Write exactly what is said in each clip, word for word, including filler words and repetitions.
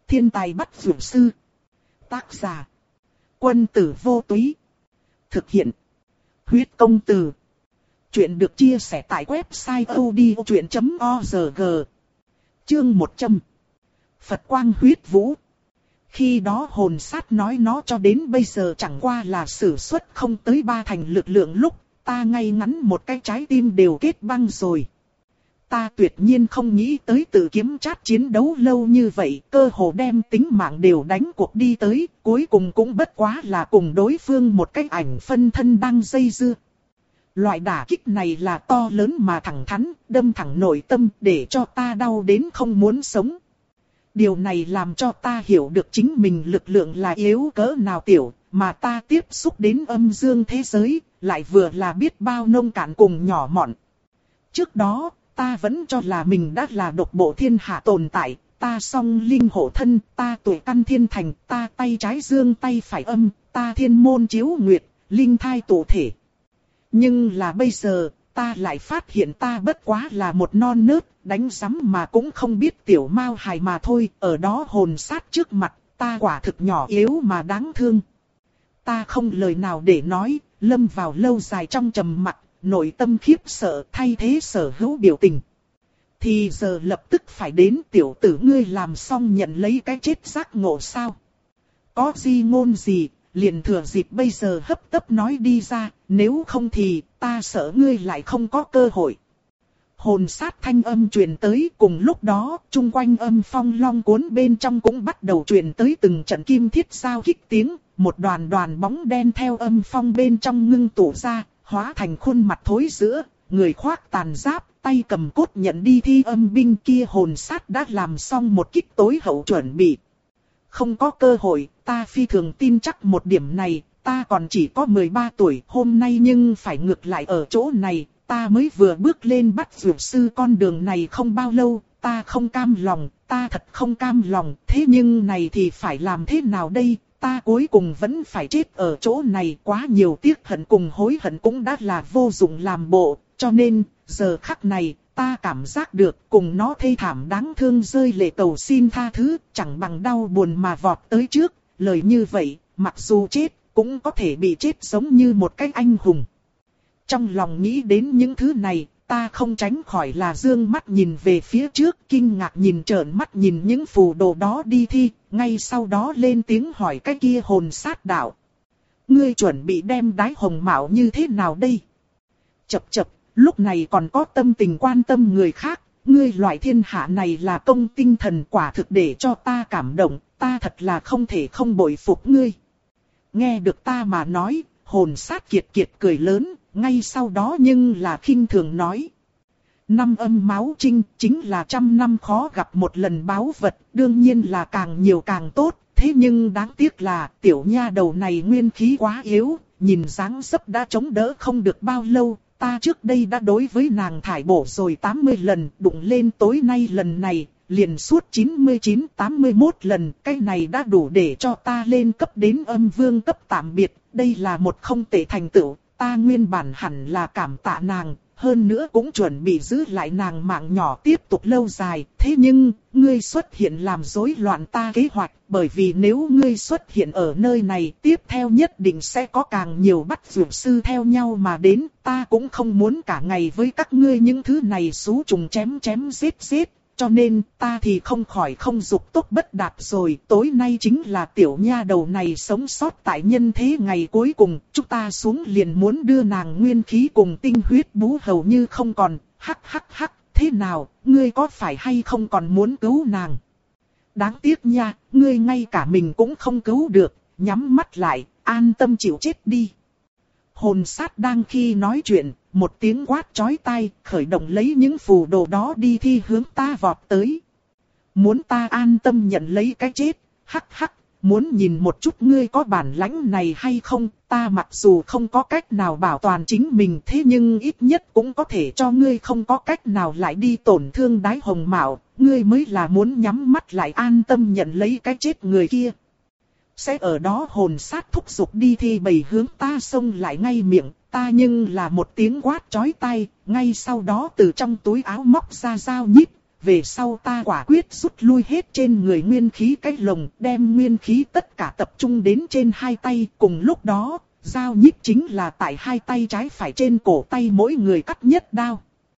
Thiên tài bắt dược sư. Tác giả. Quân tử vô túy. Thực hiện. Huyết công từ. Chuyện được chia sẻ tại website odchuyện chấm org. Chương một trăm. Phật quang huyết vũ. Khi đó hồn sát nói nó cho đến bây giờ chẳng qua là sử xuất không tới ba thành lực lượng lúc, ta ngay ngắn một cái trái tim đều kết băng rồi. Ta tuyệt nhiên không nghĩ tới tự kiếm chát chiến đấu lâu như vậy, cơ hồ đem tính mạng đều đánh cuộc đi tới, cuối cùng cũng bất quá là cùng đối phương một cái ảnh phân thân đang dây dưa. Loại đả kích này là to lớn mà thẳng thắn, đâm thẳng nội tâm để cho ta đau đến không muốn sống. Điều này làm cho ta hiểu được chính mình lực lượng là yếu cỡ nào tiểu, mà ta tiếp xúc đến âm dương thế giới, lại vừa là biết bao nông cạn cùng nhỏ mọn. Trước đó, ta vẫn cho là mình đã là độc bộ thiên hạ tồn tại, ta song linh hộ thân, ta tuổi căn thiên thành, ta tay trái dương tay phải âm, ta thiên môn chiếu nguyệt, linh thai tổ thể. Nhưng là bây giờ, ta lại phát hiện ta bất quá là một non nớt, đánh rắm mà cũng không biết tiểu mao hài mà thôi, ở đó hồn sát trước mặt, ta quả thực nhỏ yếu mà đáng thương. Ta không lời nào để nói, lâm vào lâu dài trong trầm mặc, nội tâm khiếp sợ thay thế sở hữu biểu tình. Thì giờ lập tức phải đến tiểu tử ngươi làm xong nhận lấy cái chết giác ngộ sao? Có gì ngôn gì, liền thừa dịp bây giờ hấp tấp nói đi ra, nếu không thì ta sợ ngươi lại không có cơ hội. Hồn sát thanh âm truyền tới, cùng lúc đó, chung quanh âm phong long cuốn bên trong cũng bắt đầu truyền tới từng trận kim thiết giao kích tiếng, một đoàn đoàn bóng đen theo âm phong bên trong ngưng tụ ra, hóa thành khuôn mặt thối giữa, người khoác tàn giáp, tay cầm cốt nhận đi thi âm binh kia. Hồn sát đã làm xong một kích tối hậu chuẩn bị. Không có cơ hội, ta phi thường tin chắc một điểm này, ta còn chỉ có mười ba tuổi, hôm nay nhưng phải ngược lại ở chỗ này, ta mới vừa bước lên bắt dược sư con đường này không bao lâu, ta không cam lòng, ta thật không cam lòng, thế nhưng này thì phải làm thế nào đây, ta cuối cùng vẫn phải chết ở chỗ này, quá nhiều tiếc hận cùng hối hận cũng đã là vô dụng làm bộ, cho nên, giờ khắc này, ta cảm giác được cùng nó thê thảm đáng thương rơi lệ cầu xin tha thứ, chẳng bằng đau buồn mà vọt tới trước, lời như vậy, mặc dù chết, cũng có thể bị chết giống như một cái anh hùng. Trong lòng nghĩ đến những thứ này, ta không tránh khỏi là dương mắt nhìn về phía trước, kinh ngạc nhìn trợn mắt nhìn những phù đồ đó đi thi, ngay sau đó lên tiếng hỏi cái kia hồn sát đạo. Ngươi chuẩn bị đem đái hồng mạo như thế nào đây? Chập chập, lúc này còn có tâm tình quan tâm người khác, ngươi loại thiên hạ này là công tinh thần quả thực để cho ta cảm động, ta thật là không thể không bội phục ngươi. Nghe được ta mà nói, hồn sát kiệt kiệt cười lớn, ngay sau đó nhưng là khinh thường nói. Năm âm máu trinh chính là trăm năm khó gặp một lần báu vật, đương nhiên là càng nhiều càng tốt, thế nhưng đáng tiếc là tiểu nha đầu này nguyên khí quá yếu, nhìn dáng dấp đã chống đỡ không được bao lâu, ta trước đây đã đối với nàng thải bổ rồi tám mươi lần, đụng lên tối nay lần này, liền suốt chín mươi chín tám mươi mốt lần, cái này đã đủ để cho ta lên cấp đến âm vương cấp tạm biệt, đây là một không tệ thành tựu. Ta nguyên bản hẳn là cảm tạ nàng, hơn nữa cũng chuẩn bị giữ lại nàng mạng nhỏ tiếp tục lâu dài. Thế nhưng, ngươi xuất hiện làm rối loạn ta kế hoạch, bởi vì nếu ngươi xuất hiện ở nơi này, tiếp theo nhất định sẽ có càng nhiều bắt dược sư theo nhau mà đến. Ta cũng không muốn cả ngày với các ngươi những thứ này xú trùng chém chém giết giết. Cho nên, ta thì không khỏi không dục tốt bất đạt rồi, tối nay chính là tiểu nha đầu này sống sót tại nhân thế ngày cuối cùng, chúng ta xuống liền muốn đưa nàng nguyên khí cùng tinh huyết bú hầu như không còn, hắc hắc hắc, thế nào, ngươi có phải hay không còn muốn cứu nàng? Đáng tiếc nha, ngươi ngay cả mình cũng không cứu được, nhắm mắt lại, an tâm chịu chết đi. Hồn sát đang khi nói chuyện, một tiếng quát chói tai, khởi động lấy những phù đồ đó đi thi hướng ta vọt tới. Muốn ta an tâm nhận lấy cái chết, hắc hắc, muốn nhìn một chút ngươi có bản lãnh này hay không, ta mặc dù không có cách nào bảo toàn chính mình thế nhưng ít nhất cũng có thể cho ngươi không có cách nào lại đi tổn thương đái hồng mạo, ngươi mới là muốn nhắm mắt lại an tâm nhận lấy cái chết người kia. Sẽ ở đó hồn sát thúc giục đi thi bầy hướng ta xông lại ngay miệng, ta nhưng là một tiếng quát chói tai, ngay sau đó từ trong túi áo móc ra dao nhíp, về sau ta quả quyết rút lui hết trên người nguyên khí cái lồng, đem nguyên khí tất cả tập trung đến trên hai tay. Cùng lúc đó, dao nhíp chính là tại hai tay trái phải trên cổ tay mỗi người cắt nhất đao.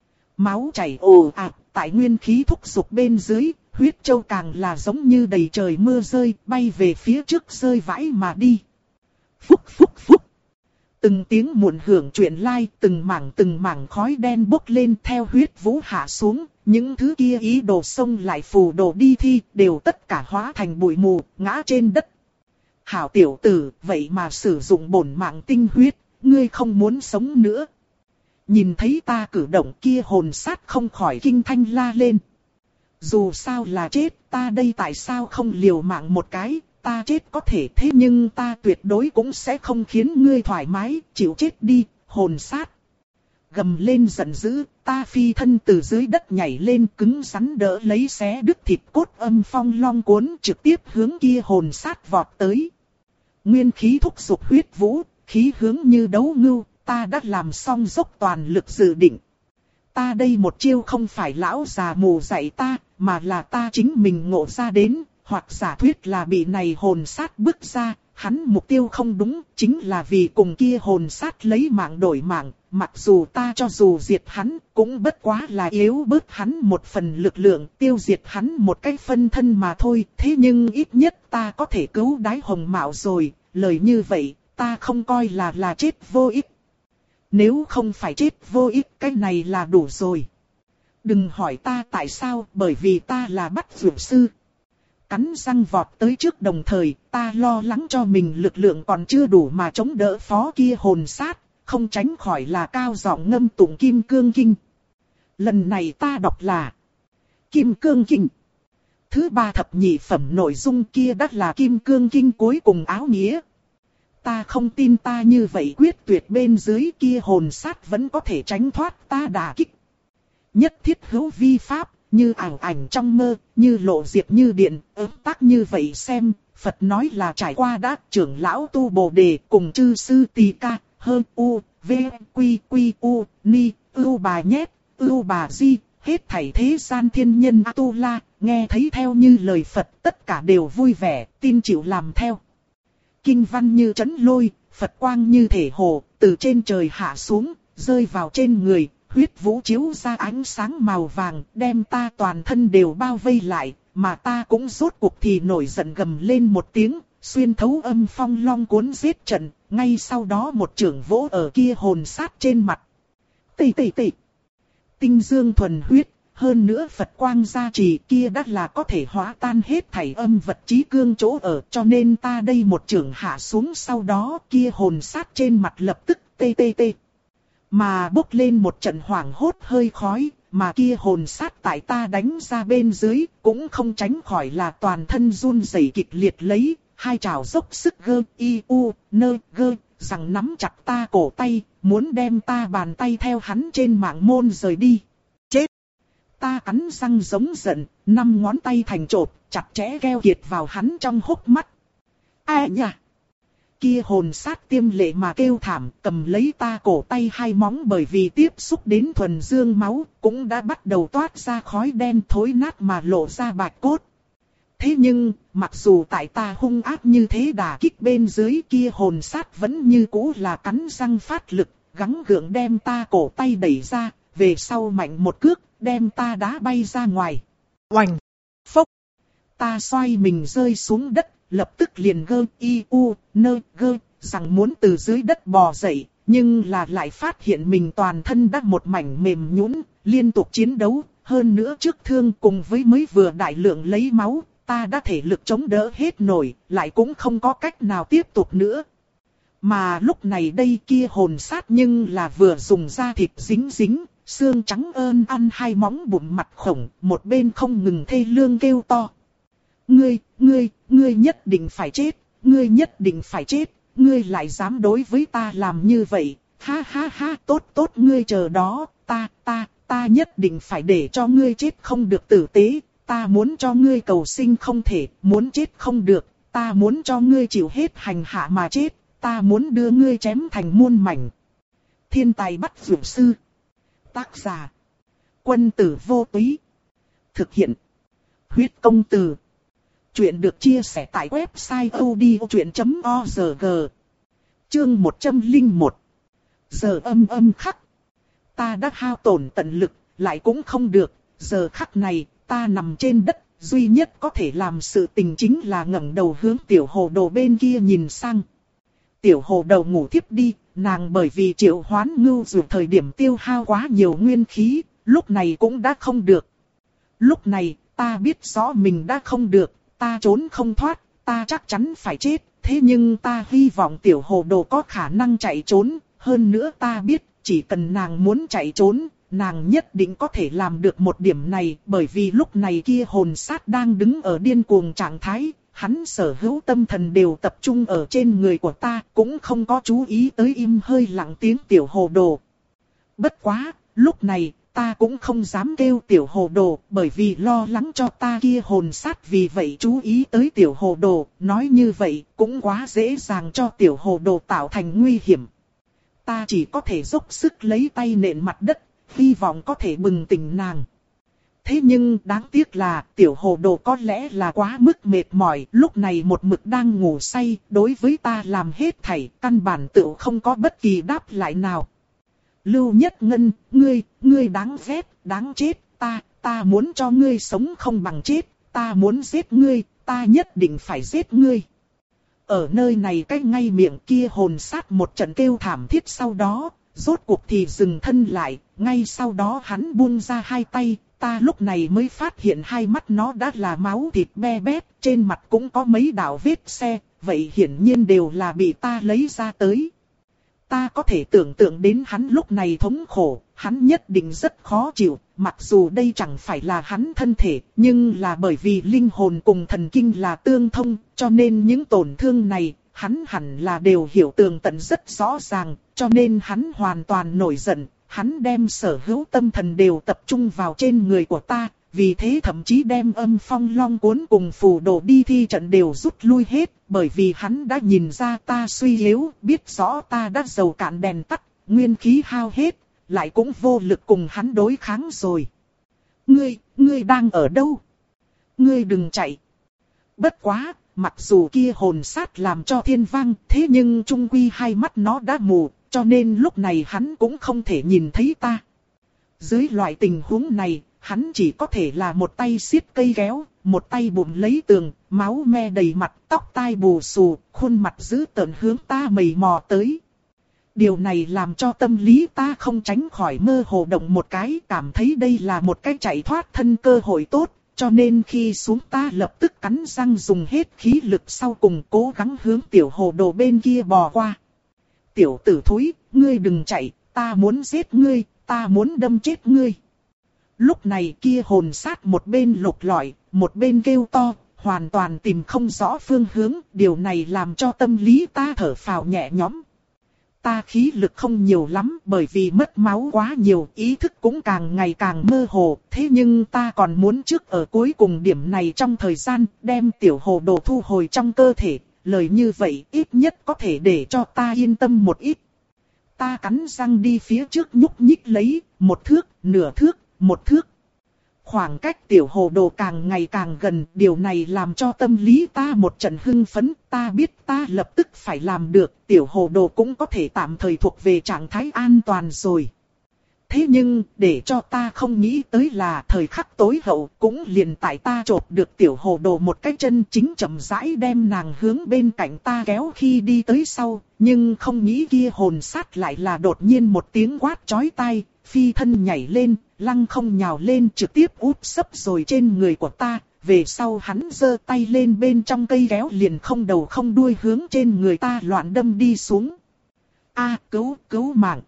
Máu chảy ồ ạt, tại nguyên khí thúc giục bên dưới, huyết châu càng là giống như đầy trời mưa rơi, bay về phía trước rơi vãi mà đi. Phúc phúc phúc. Từng tiếng muộn hưởng chuyện lai, từng mảng từng mảng khói đen bốc lên theo huyết vũ hạ xuống, những thứ kia ý đồ xông lại phù đồ đi thi, đều tất cả hóa thành bụi mù, ngã trên đất. Hảo tiểu tử, vậy mà sử dụng bổn mạng tinh huyết, ngươi không muốn sống nữa. Nhìn thấy ta cử động kia hồn sát không khỏi kinh thanh la lên. Dù sao là chết, ta đây tại sao không liều mạng một cái, ta chết có thể thế nhưng ta tuyệt đối cũng sẽ không khiến ngươi thoải mái, chịu chết đi, hồn sát. Gầm lên giận dữ, ta phi thân từ dưới đất nhảy lên cứng rắn đỡ lấy xé đứt thịt cốt âm phong long cuốn trực tiếp hướng kia hồn sát vọt tới. Nguyên khí thúc giục huyết vũ, khí hướng như đấu ngưu, ta đã làm xong dốc toàn lực dự định. Ta đây một chiêu không phải lão già mù dạy ta, mà là ta chính mình ngộ ra đến, hoặc giả thuyết là bị này hồn sát bước ra, hắn mục tiêu không đúng, chính là vì cùng kia hồn sát lấy mạng đổi mạng, mặc dù ta cho dù diệt hắn, cũng bất quá là yếu bớt hắn một phần lực lượng, tiêu diệt hắn một cái phân thân mà thôi, thế nhưng ít nhất ta có thể cứu đái hồng mạo rồi, lời như vậy, ta không coi là là chết vô ích. Nếu không phải chết vô ích, cái này là đủ rồi. Đừng hỏi ta tại sao, bởi vì ta là bắt dược sư. Cắn răng vọt tới trước đồng thời, ta lo lắng cho mình lực lượng còn chưa đủ mà chống đỡ phó kia hồn sát, không tránh khỏi là cao giọng ngâm tụng Kim Cương Kinh. Lần này ta đọc là Kim Cương Kinh. Thứ ba thập nhị phẩm nội dung kia đắt là Kim Cương Kinh cuối cùng áo nghĩa. Ta không tin ta như vậy quyết tuyệt bên dưới kia hồn sát vẫn có thể tránh thoát ta đả kích. Nhất thiết hữu vi pháp, như ảo ảnh trong mơ, như lộ diệt như điện, ớt tác như vậy xem, Phật nói là trải qua đã trưởng lão tu bồ đề cùng chư sư tỳ ca, hơn u, v, quy quy u, ni, ưu bà nhét, ưu bà di, hết thảy thế gian thiên nhân A-tu-la, nghe thấy theo như lời Phật tất cả đều vui vẻ, tin chịu làm theo. Kinh văn như trấn lôi, Phật quang như thể hồ, từ trên trời hạ xuống, rơi vào trên người, huyết vũ chiếu ra ánh sáng màu vàng, đem ta toàn thân đều bao vây lại, mà ta cũng rốt cuộc thì nổi giận gầm lên một tiếng, xuyên thấu âm phong long cuốn giết trận, ngay sau đó một chưởng vỗ ở kia hồn sát trên mặt. Tì tì tì, tinh dương thuần huyết. Hơn nữa Phật quang gia trì kia đã là có thể hóa tan hết thảy âm vật trí cương chỗ ở, cho nên ta đây một chưởng hạ xuống sau đó kia hồn sát trên mặt lập tức tê tê tê. Mà bốc lên một trận hoảng hốt hơi khói, mà kia hồn sát tại ta đánh ra bên dưới, cũng không tránh khỏi là toàn thân run rẩy kịch liệt lấy, hai trảo dốc sức gơ y u nơ gơ, rằng nắm chặt ta cổ tay, muốn đem ta bàn tay theo hắn trên mạng môn rời đi. Chết! Ta cắn răng giống giận, năm ngón tay thành chộp, chặt chẽ keo kiệt vào hắn trong hốc mắt. A nha! Kia hồn sát tiêm lệ mà kêu thảm, cầm lấy ta cổ tay hai móng bởi vì tiếp xúc đến thuần dương máu, cũng đã bắt đầu toát ra khói đen thối nát mà lộ ra bạch cốt. Thế nhưng, mặc dù tại ta hung ác như thế đả kích bên dưới kia hồn sát vẫn như cũ là cắn răng phát lực, gắng gượng đem ta cổ tay đẩy ra, về sau mạnh một cước, đem ta đá bay ra ngoài. Oành! Phốc! Ta xoay mình rơi xuống đất, lập tức liền gơ y u nơ gơ, rằng muốn từ dưới đất bò dậy, nhưng là lại phát hiện mình toàn thân đã một mảnh mềm nhũn, liên tục chiến đấu, hơn nữa trước thương cùng với mới vừa đại lượng lấy máu, ta đã thể lực chống đỡ hết nổi, lại cũng không có cách nào tiếp tục nữa. Mà lúc này đây kia hồn sát nhưng là vừa dùng da thịt dính dính, xương trắng ơn ăn hai móng bụng mặt khổng, một bên không ngừng thê lương kêu to. Ngươi, ngươi, ngươi nhất định phải chết, ngươi nhất định phải chết, ngươi lại dám đối với ta làm như vậy, ha ha ha, tốt tốt ngươi chờ đó, ta, ta, ta nhất định phải để cho ngươi chết không được tử tế, ta muốn cho ngươi cầu sinh không thể, muốn chết không được, ta muốn cho ngươi chịu hết hành hạ mà chết, ta muốn đưa ngươi chém thành muôn mảnh. Thiên tài bắt dược sư. Tác giả: Quân tử vô túy. Thực hiện. Huyết công từ. Chuyện được chia sẻ tại website odchuyện chấm org. Chương một trăm lẻ một. Giờ âm âm khắc. Ta đã hao tổn tận lực, lại cũng không được. Giờ khắc này, ta nằm trên đất, duy nhất có thể làm sự tình chính là ngẩng đầu hướng tiểu hồ đồ bên kia nhìn sang. Tiểu hồ đầu ngủ thiếp đi, nàng bởi vì triệu hoán ngưu dù thời điểm tiêu hao quá nhiều nguyên khí, lúc này cũng đã không được. Lúc này, ta biết rõ mình đã không được, ta trốn không thoát, ta chắc chắn phải chết, thế nhưng ta hy vọng tiểu hồ đồ có khả năng chạy trốn, hơn nữa ta biết, chỉ cần nàng muốn chạy trốn, nàng nhất định có thể làm được một điểm này, bởi vì lúc này kia hồn sát đang đứng ở điên cuồng trạng thái, hắn sở hữu tâm thần đều tập trung ở trên người của ta, cũng không có chú ý tới im hơi lặng tiếng tiểu hồ đồ. Bất quá, lúc này, ta cũng không dám kêu tiểu hồ đồ, bởi vì lo lắng cho ta kia hồn sát, vì vậy chú ý tới tiểu hồ đồ, nói như vậy, cũng quá dễ dàng cho tiểu hồ đồ tạo thành nguy hiểm. Ta chỉ có thể dốc sức lấy tay nện mặt đất, hy vọng có thể bừng tỉnh nàng. Thế nhưng đáng tiếc là tiểu hồ đồ có lẽ là quá mức mệt mỏi, lúc này một mực đang ngủ say, đối với ta làm hết thảy, căn bản tự không có bất kỳ đáp lại nào. Lưu Nhất Ngân, ngươi, ngươi đáng ghét, đáng chết, ta, ta muốn cho ngươi sống không bằng chết, ta muốn giết ngươi, ta nhất định phải giết ngươi. Ở nơi này cách ngay miệng kia hồn sát một trận kêu thảm thiết, sau đó, rốt cuộc thì dừng thân lại, ngay sau đó hắn buông ra hai tay, ta lúc này mới phát hiện hai mắt nó đã là máu thịt be bét, trên mặt cũng có mấy đạo vết xe, vậy hiển nhiên đều là bị ta lấy ra tới. Ta có thể tưởng tượng đến hắn lúc này thống khổ, hắn nhất định rất khó chịu, mặc dù đây chẳng phải là hắn thân thể, nhưng là bởi vì linh hồn cùng thần kinh là tương thông, cho nên những tổn thương này, hắn hẳn là đều hiểu tường tận rất rõ ràng, cho nên hắn hoàn toàn nổi giận, hắn đem sở hữu tâm thần đều tập trung vào trên người của ta, vì thế thậm chí đem âm phong long cuốn cùng phù đồ đi thi trận đều rút lui hết, bởi vì hắn đã nhìn ra ta suy yếu, biết rõ ta đã dầu cạn đèn tắt, nguyên khí hao hết, lại cũng vô lực cùng hắn đối kháng rồi. Ngươi, ngươi đang ở đâu? Ngươi đừng chạy. Bất quá, mặc dù kia hồn sát làm cho thiên vang, thế nhưng trung quy hai mắt nó đã mù, cho nên lúc này hắn cũng không thể nhìn thấy ta. Dưới loại tình huống này, hắn chỉ có thể là một tay siết cây kéo, một tay bụng lấy tường, máu me đầy mặt, tóc tai bù xù, khuôn mặt dữ tợn hướng ta mầy mò tới. Điều này làm cho tâm lý ta không tránh khỏi mơ hồ động một cái, cảm thấy đây là một cái chạy thoát thân cơ hội tốt, cho nên khi xuống ta lập tức cắn răng dùng hết khí lực sau cùng cố gắng hướng tiểu hồ đồ bên kia bò qua. Tiểu tử thúi, ngươi đừng chạy, ta muốn giết ngươi, ta muốn đâm chết ngươi. Lúc này kia hồn sát một bên lục lọi, một bên kêu to, hoàn toàn tìm không rõ phương hướng, điều này làm cho tâm lý ta thở phào nhẹ nhõm. Ta khí lực không nhiều lắm bởi vì mất máu quá nhiều, ý thức cũng càng ngày càng mơ hồ, thế nhưng ta còn muốn trước ở cuối cùng điểm này trong thời gian đem tiểu hồ đồ thu hồi trong cơ thể, lời như vậy ít nhất có thể để cho ta yên tâm một ít. Ta cắn răng đi phía trước nhúc nhích lấy, một thước, nửa thước, một thước. Khoảng cách tiểu hồ đồ càng ngày càng gần, điều này làm cho tâm lý ta một trận hưng phấn, ta biết ta lập tức phải làm được, tiểu hồ đồ cũng có thể tạm thời thuộc về trạng thái an toàn rồi. Thế nhưng, để cho ta không nghĩ tới là thời khắc tối hậu, cũng liền tại ta chộp được tiểu hồ đồ một cái chân chính chậm rãi đem nàng hướng bên cạnh ta kéo khi đi tới sau, nhưng không nghĩ kia hồn sát lại là đột nhiên một tiếng quát chói tai, phi thân nhảy lên, lăng không nhào lên trực tiếp úp sấp rồi trên người của ta, về sau hắn giơ tay lên bên trong cây kéo liền không đầu không đuôi hướng trên người ta loạn đâm đi xuống. A, cứu, cứu mạng.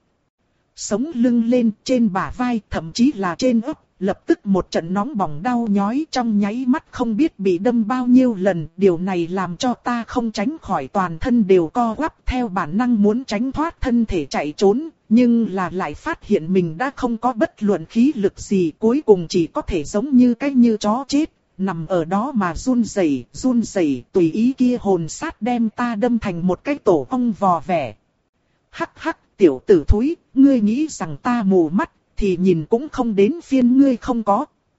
Sống lưng lên trên bả vai, thậm chí là trên ức, lập tức một trận nóng bỏng đau nhói trong nháy mắt không biết bị đâm bao nhiêu lần. Điều này làm cho ta không tránh khỏi toàn thân đều co quắp theo bản năng muốn tránh thoát thân thể chạy trốn. Nhưng là lại phát hiện mình đã không có bất luận khí lực gì, cuối cùng chỉ có thể giống như cái như chó chết, nằm ở đó mà run rẩy, run rẩy, tùy ý kia hồn sát đem ta đâm thành một cái tổ ong vò vẻ. Hắc hắc, tiểu tử thúi, ngươi nghĩ rằng ta mù mắt, thì nhìn cũng không đến phiên ngươi không có.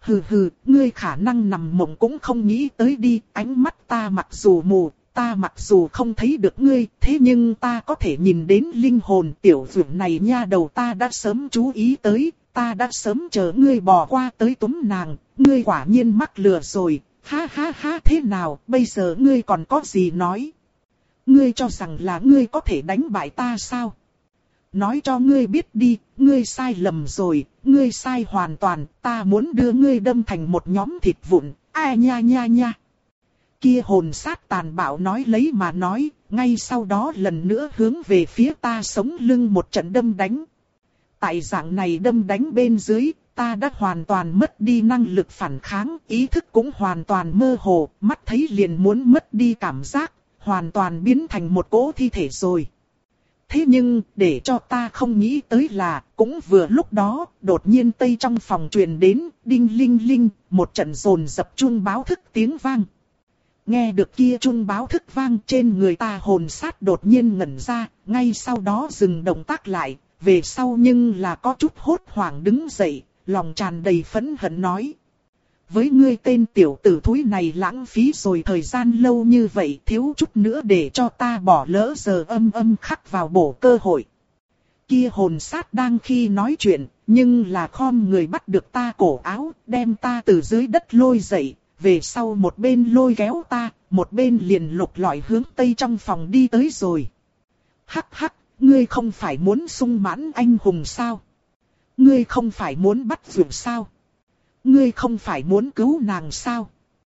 Hừ hừ, ngươi khả năng nằm mộng cũng không nghĩ tới đi, ánh mắt ta mặc dù mù, ta mặc dù không thấy được ngươi, thế nhưng ta có thể nhìn đến linh hồn tiểu dược này nha đầu ta đã sớm chú ý tới, ta đã sớm chờ ngươi bò qua tới túm nàng, ngươi quả nhiên mắc lừa rồi, ha ha ha thế nào, bây giờ ngươi còn có gì nói? Ngươi cho rằng là ngươi có thể đánh bại ta sao? Nói cho ngươi biết đi, ngươi sai lầm rồi, ngươi sai hoàn toàn, ta muốn đưa ngươi đâm thành một nhóm thịt vụn, ai nha nha nha. Kia hồn sát tàn bạo nói lấy mà nói, ngay sau đó lần nữa hướng về phía ta sống lưng một trận đâm đánh. Tại dạng này đâm đánh bên dưới, ta đã hoàn toàn mất đi năng lực phản kháng, ý thức cũng hoàn toàn mơ hồ, mắt thấy liền muốn mất đi cảm giác, hoàn toàn biến thành một cỗ thi thể rồi. Thế nhưng, để cho ta không nghĩ tới là, cũng vừa lúc đó, đột nhiên tây trong phòng truyền đến, đinh linh linh, một trận rồn dập chuông báo thức tiếng vang. Nghe được kia chuông báo thức vang trên người ta hồn sát đột nhiên ngẩn ra, ngay sau đó dừng động tác lại, về sau nhưng là có chút hốt hoảng đứng dậy, lòng tràn đầy phẫn hận nói. Với ngươi tên tiểu tử thúi này lãng phí rồi thời gian lâu như vậy, thiếu chút nữa để cho ta bỏ lỡ giờ âm âm khắc vào bổ cơ hội. Kia hồn sát đang khi nói chuyện, nhưng là khom người bắt được ta cổ áo, đem ta từ dưới đất lôi dậy, về sau một bên lôi kéo ta, một bên liền lục lọi hướng tây trong phòng đi tới rồi. Hắc hắc, ngươi không phải muốn sung mãn anh hùng sao? Ngươi không phải muốn bắt dùm sao? Ngươi không phải muốn cứu nàng sao?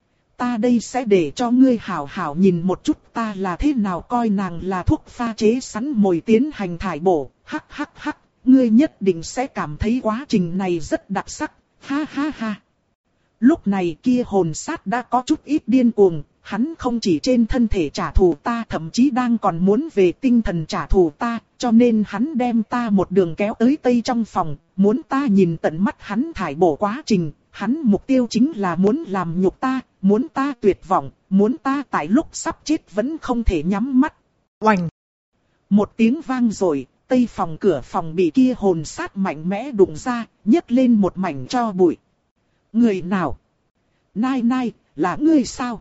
Ta đây sẽ để cho ngươi hảo hảo nhìn một chút ta là thế nào coi nàng là thuốc pha chế sẵn mồi tiến hành thải bổ. Hắc hắc hắc, ngươi nhất định sẽ cảm thấy quá trình này rất đặc sắc. Ha ha ha. Lúc này kia hồn sát đã có chút ít điên cuồng. Hắn không chỉ trên thân thể trả thù ta, thậm chí đang còn muốn về tinh thần trả thù ta, cho nên hắn đem ta một đường kéo tới tây trong phòng, muốn ta nhìn tận mắt hắn thải bổ quá trình. Hắn mục tiêu chính là muốn làm nhục ta, muốn ta tuyệt vọng, muốn ta tại lúc sắp chết vẫn không thể nhắm mắt. Oành! Một tiếng vang rồi, tây phòng cửa phòng bị kia hồn sát mạnh mẽ đụng ra, nhấc lên một mảnh tro bụi. Người nào? Nai nai, là ngươi sao?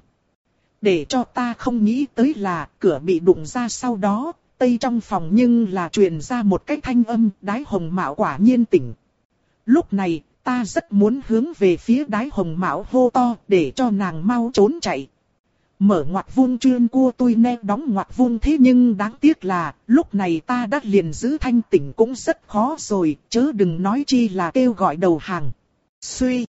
Để cho ta không nghĩ tới là cửa bị đụng ra sau đó, tây trong phòng nhưng là truyền ra một cái thanh âm, Đái Hồng Mạo quả nhiên tỉnh. Lúc này, ta rất muốn hướng về phía Đái Hồng Mạo hô to để cho nàng mau trốn chạy. Mở ngoặc vuông chuyên cua tôi nè đóng ngoặc vuông thế nhưng đáng tiếc là lúc này ta đã liền giữ thanh tỉnh cũng rất khó rồi, chớ đừng nói chi là kêu gọi đầu hàng. Suy.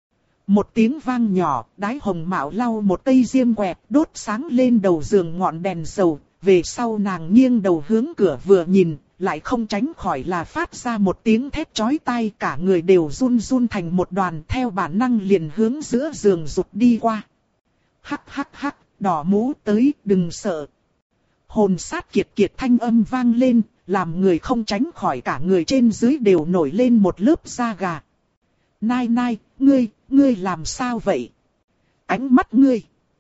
Một tiếng vang nhỏ, Đái Hồng Mạo lau một cây diêm quẹt đốt sáng lên đầu giường ngọn đèn dầu, về sau nàng nghiêng đầu hướng cửa vừa nhìn, lại không tránh khỏi là phát ra một tiếng thét chói tai, cả người đều run run thành một đoàn, theo bản năng liền hướng giữa giường rụt đi qua. Hắc hắc hắc, đỏ mũ tới, đừng sợ. Hồn sát kiệt kiệt thanh âm vang lên, làm người không tránh khỏi cả người trên dưới đều nổi lên một lớp da gà. Nai nai, ngươi, ngươi làm sao vậy? Ánh mắt ngươi.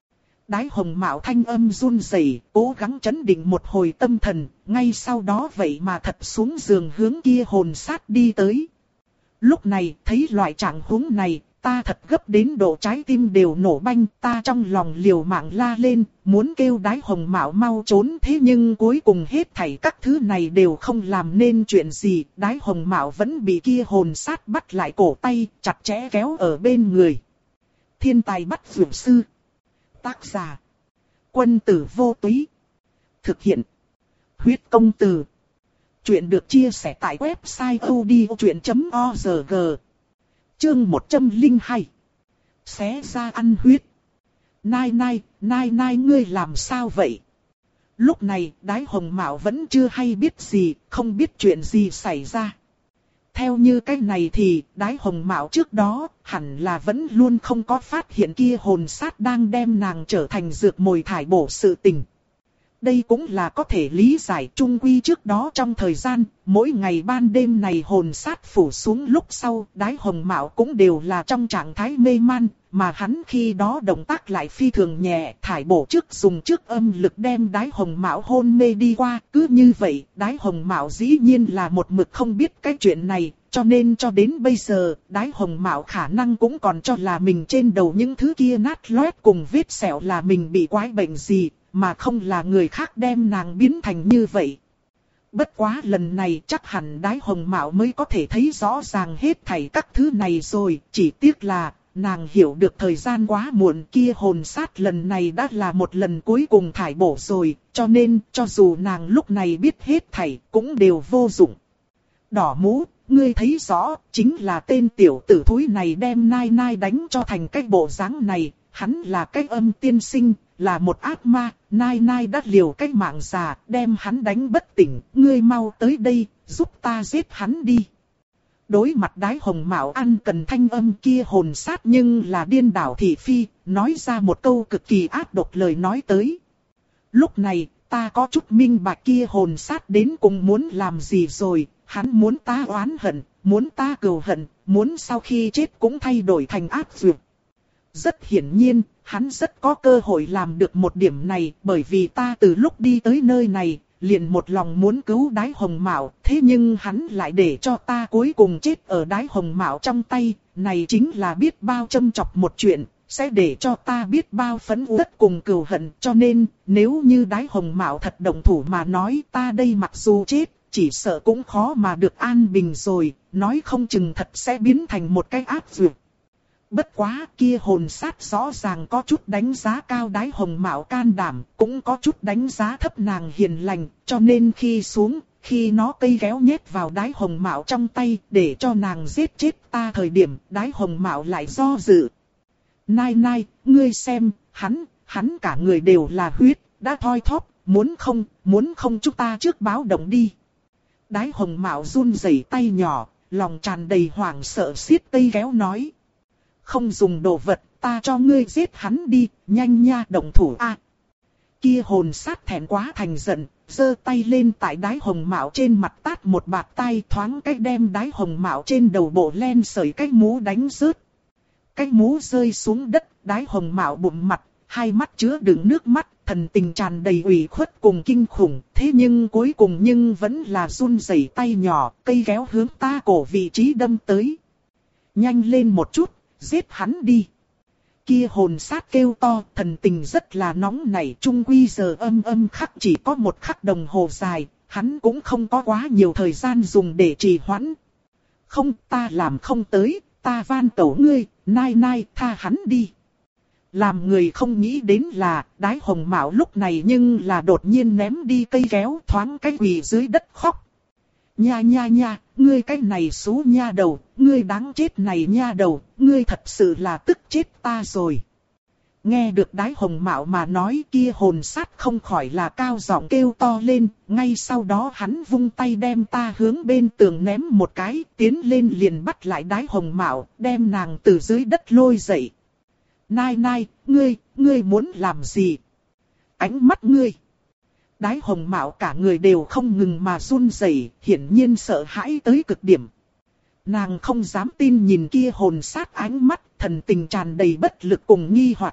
Đái Hồng Mạo thanh âm run rẩy, cố gắng trấn định một hồi tâm thần, ngay sau đó vậy mà thật xuống giường hướng kia hồn sát đi tới. Lúc này, thấy loại trạng huống này, ta thật gấp đến độ trái tim đều nổ banh, ta trong lòng liều mạng la lên, muốn kêu Đái Hồng Mạo mau trốn, thế nhưng cuối cùng hết thảy các thứ này đều không làm nên chuyện gì, Đái Hồng Mạo vẫn bị kia hồn sát bắt lại cổ tay, chặt chẽ kéo ở bên người. Thiên tài bắt dược sư. Tác giả: Quân tử vô túy. Thực hiện: Huyết công từ. Chuyện được chia sẻ tại website odchuyện chấm org. Chương một trăm lẻ hai. Xé ra ăn huyết. Nai nai, nai nai ngươi làm sao vậy? Lúc này, Đái Hồng Mạo vẫn chưa hay biết gì, không biết chuyện gì xảy ra. Theo như cái này thì, Đái Hồng Mạo trước đó, hẳn là vẫn luôn không có phát hiện kia hồn sát đang đem nàng trở thành dược mồi thải bổ sự tình. Đây cũng là có thể lý giải chung quy trước đó trong thời gian, mỗi ngày ban đêm này hồn sát phủ xuống lúc sau, Đái Hồng Mạo cũng đều là trong trạng thái mê man, mà hắn khi đó động tác lại phi thường nhẹ, thải bổ trước dùng trước âm lực đem Đái Hồng Mạo hôn mê đi qua, cứ như vậy, Đái Hồng Mạo dĩ nhiên là một mực không biết cái chuyện này, cho nên cho đến bây giờ, Đái Hồng Mạo khả năng cũng còn cho là mình trên đầu những thứ kia nát loét cùng vết sẹo là mình bị quái bệnh gì, mà không là người khác đem nàng biến thành như vậy. Bất quá lần này chắc hẳn Đái Hồng Mạo mới có thể thấy rõ ràng hết thảy các thứ này rồi, chỉ tiếc là nàng hiểu được thời gian quá muộn, kia hồn sát lần này đã là một lần cuối cùng thải bổ rồi, cho nên cho dù nàng lúc này biết hết thảy cũng đều vô dụng. Đỏ mũ, ngươi thấy rõ, chính là tên tiểu tử thúi này đem Nai Nai đánh cho thành cái bộ dáng này, hắn là cái âm tiên sinh, là một ác ma, Nai Nai đã liều cái mạng già, đem hắn đánh bất tỉnh, ngươi mau tới đây, giúp ta giết hắn đi. Đối mặt Đái Hồng Mạo ăn cần thanh âm kia hồn sát nhưng là điên đảo thị phi, nói ra một câu cực kỳ ác độc lời nói tới. Lúc này, ta có chút minh bạch kia hồn sát đến cùng muốn làm gì rồi, hắn muốn ta oán hận, muốn ta cừu hận, muốn sau khi chết cũng thay đổi thành ác dược. Rất hiển nhiên, hắn rất có cơ hội làm được một điểm này, bởi vì ta từ lúc đi tới nơi này, liền một lòng muốn cứu Đái Hồng Mạo, thế nhưng hắn lại để cho ta cuối cùng chết ở Đái Hồng Mạo trong tay, này chính là biết bao châm chọc một chuyện, sẽ để cho ta biết bao phẫn uất cùng cừu hận, cho nên, nếu như Đái Hồng Mạo thật động thủ mà nói ta đây mặc dù chết, chỉ sợ cũng khó mà được an bình rồi, nói không chừng thật sẽ biến thành một cái ác dược. Bất quá kia hồn sát rõ ràng có chút đánh giá cao Đái Hồng Mạo can đảm, cũng có chút đánh giá thấp nàng hiền lành, cho nên khi xuống, khi nó cây kéo nhét vào Đái Hồng Mạo trong tay để cho nàng giết chết ta thời điểm, Đái Hồng Mạo lại do dự. Nai Nai, ngươi xem, hắn, hắn cả người đều là huyết, đã thoi thóp, muốn không, muốn không chúng ta trước báo động đi. Đái Hồng Mạo run rẩy tay nhỏ, lòng tràn đầy hoảng sợ xiết cây kéo nói. Không dùng đồ vật, ta cho ngươi giết hắn đi, nhanh nha động thủ a. À, kia hồn sát thẹn quá thành giận, giơ tay lên tại Đái Hồng Mạo trên mặt tát một bạt tay, thoáng cách đem Đái Hồng Mạo trên đầu bộ len sợi cái mũ đánh rớt. Cái mũ rơi xuống đất, Đái Hồng Mạo bụng mặt, hai mắt chứa đựng nước mắt, thần tình tràn đầy ủy khuất cùng kinh khủng, thế nhưng cuối cùng nhưng vẫn là run rẩy tay nhỏ, cây kéo hướng ta cổ vị trí đâm tới. Nhanh lên một chút, giết hắn đi. Kia hồn sát kêu to, thần tình rất là nóng nảy, chung quy giờ âm âm khắc chỉ có một khắc đồng hồ dài, hắn cũng không có quá nhiều thời gian dùng để trì hoãn. Không, ta làm không tới, ta van cầu ngươi, Nai Nai, tha hắn đi. Làm người không nghĩ đến là, Đái Hồng Mạo lúc này nhưng là đột nhiên ném đi cây kéo, thoáng cái quỳ dưới đất khóc. Nha nha nha, ngươi cái này xú nha đầu, ngươi đáng chết này nha đầu, ngươi thật sự là tức chết ta rồi. Nghe được Đái Hồng Mạo mà nói, kia hồn sát không khỏi là cao giọng kêu to lên, ngay sau đó hắn vung tay đem ta hướng bên tường ném một cái, tiến lên liền bắt lại Đái Hồng Mạo, đem nàng từ dưới đất lôi dậy. Nai Nai, ngươi, ngươi muốn làm gì? Ánh mắt ngươi. Đái Hồng Mạo cả người đều không ngừng mà run rẩy, hiển nhiên sợ hãi tới cực điểm. Nàng không dám tin nhìn kia hồn sát ánh mắt, thần tình tràn đầy bất lực cùng nghi hoặc.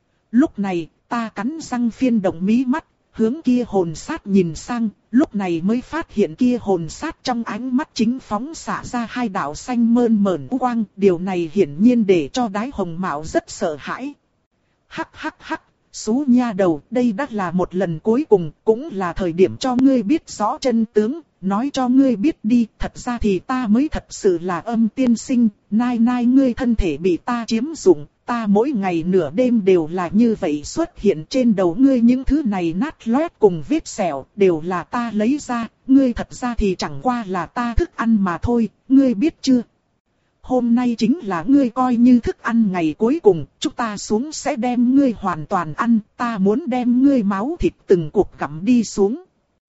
Lúc này, ta cắn răng phiên động mí mắt, hướng kia hồn sát nhìn sang, lúc này mới phát hiện kia hồn sát trong ánh mắt chính phóng xạ ra hai đạo xanh mơn mởn quang, điều này hiển nhiên để cho Đái Hồng Mạo rất sợ hãi. Hắc hắc hắc, xú nha đầu, đây đã là một lần cuối cùng, cũng là thời điểm cho ngươi biết rõ chân tướng, nói cho ngươi biết đi, thật ra thì ta mới thật sự là âm tiên sinh, Nai Nai ngươi thân thể bị ta chiếm dụng. Ta mỗi ngày nửa đêm đều là như vậy xuất hiện trên đầu ngươi những thứ này nát loét cùng vết sẹo đều là ta lấy ra, ngươi thật ra thì chẳng qua là ta thức ăn mà thôi, ngươi biết chưa? Hôm nay chính là ngươi coi như thức ăn ngày cuối cùng, chúng ta xuống sẽ đem ngươi hoàn toàn ăn, ta muốn đem ngươi máu thịt từng cục gặm đi xuống.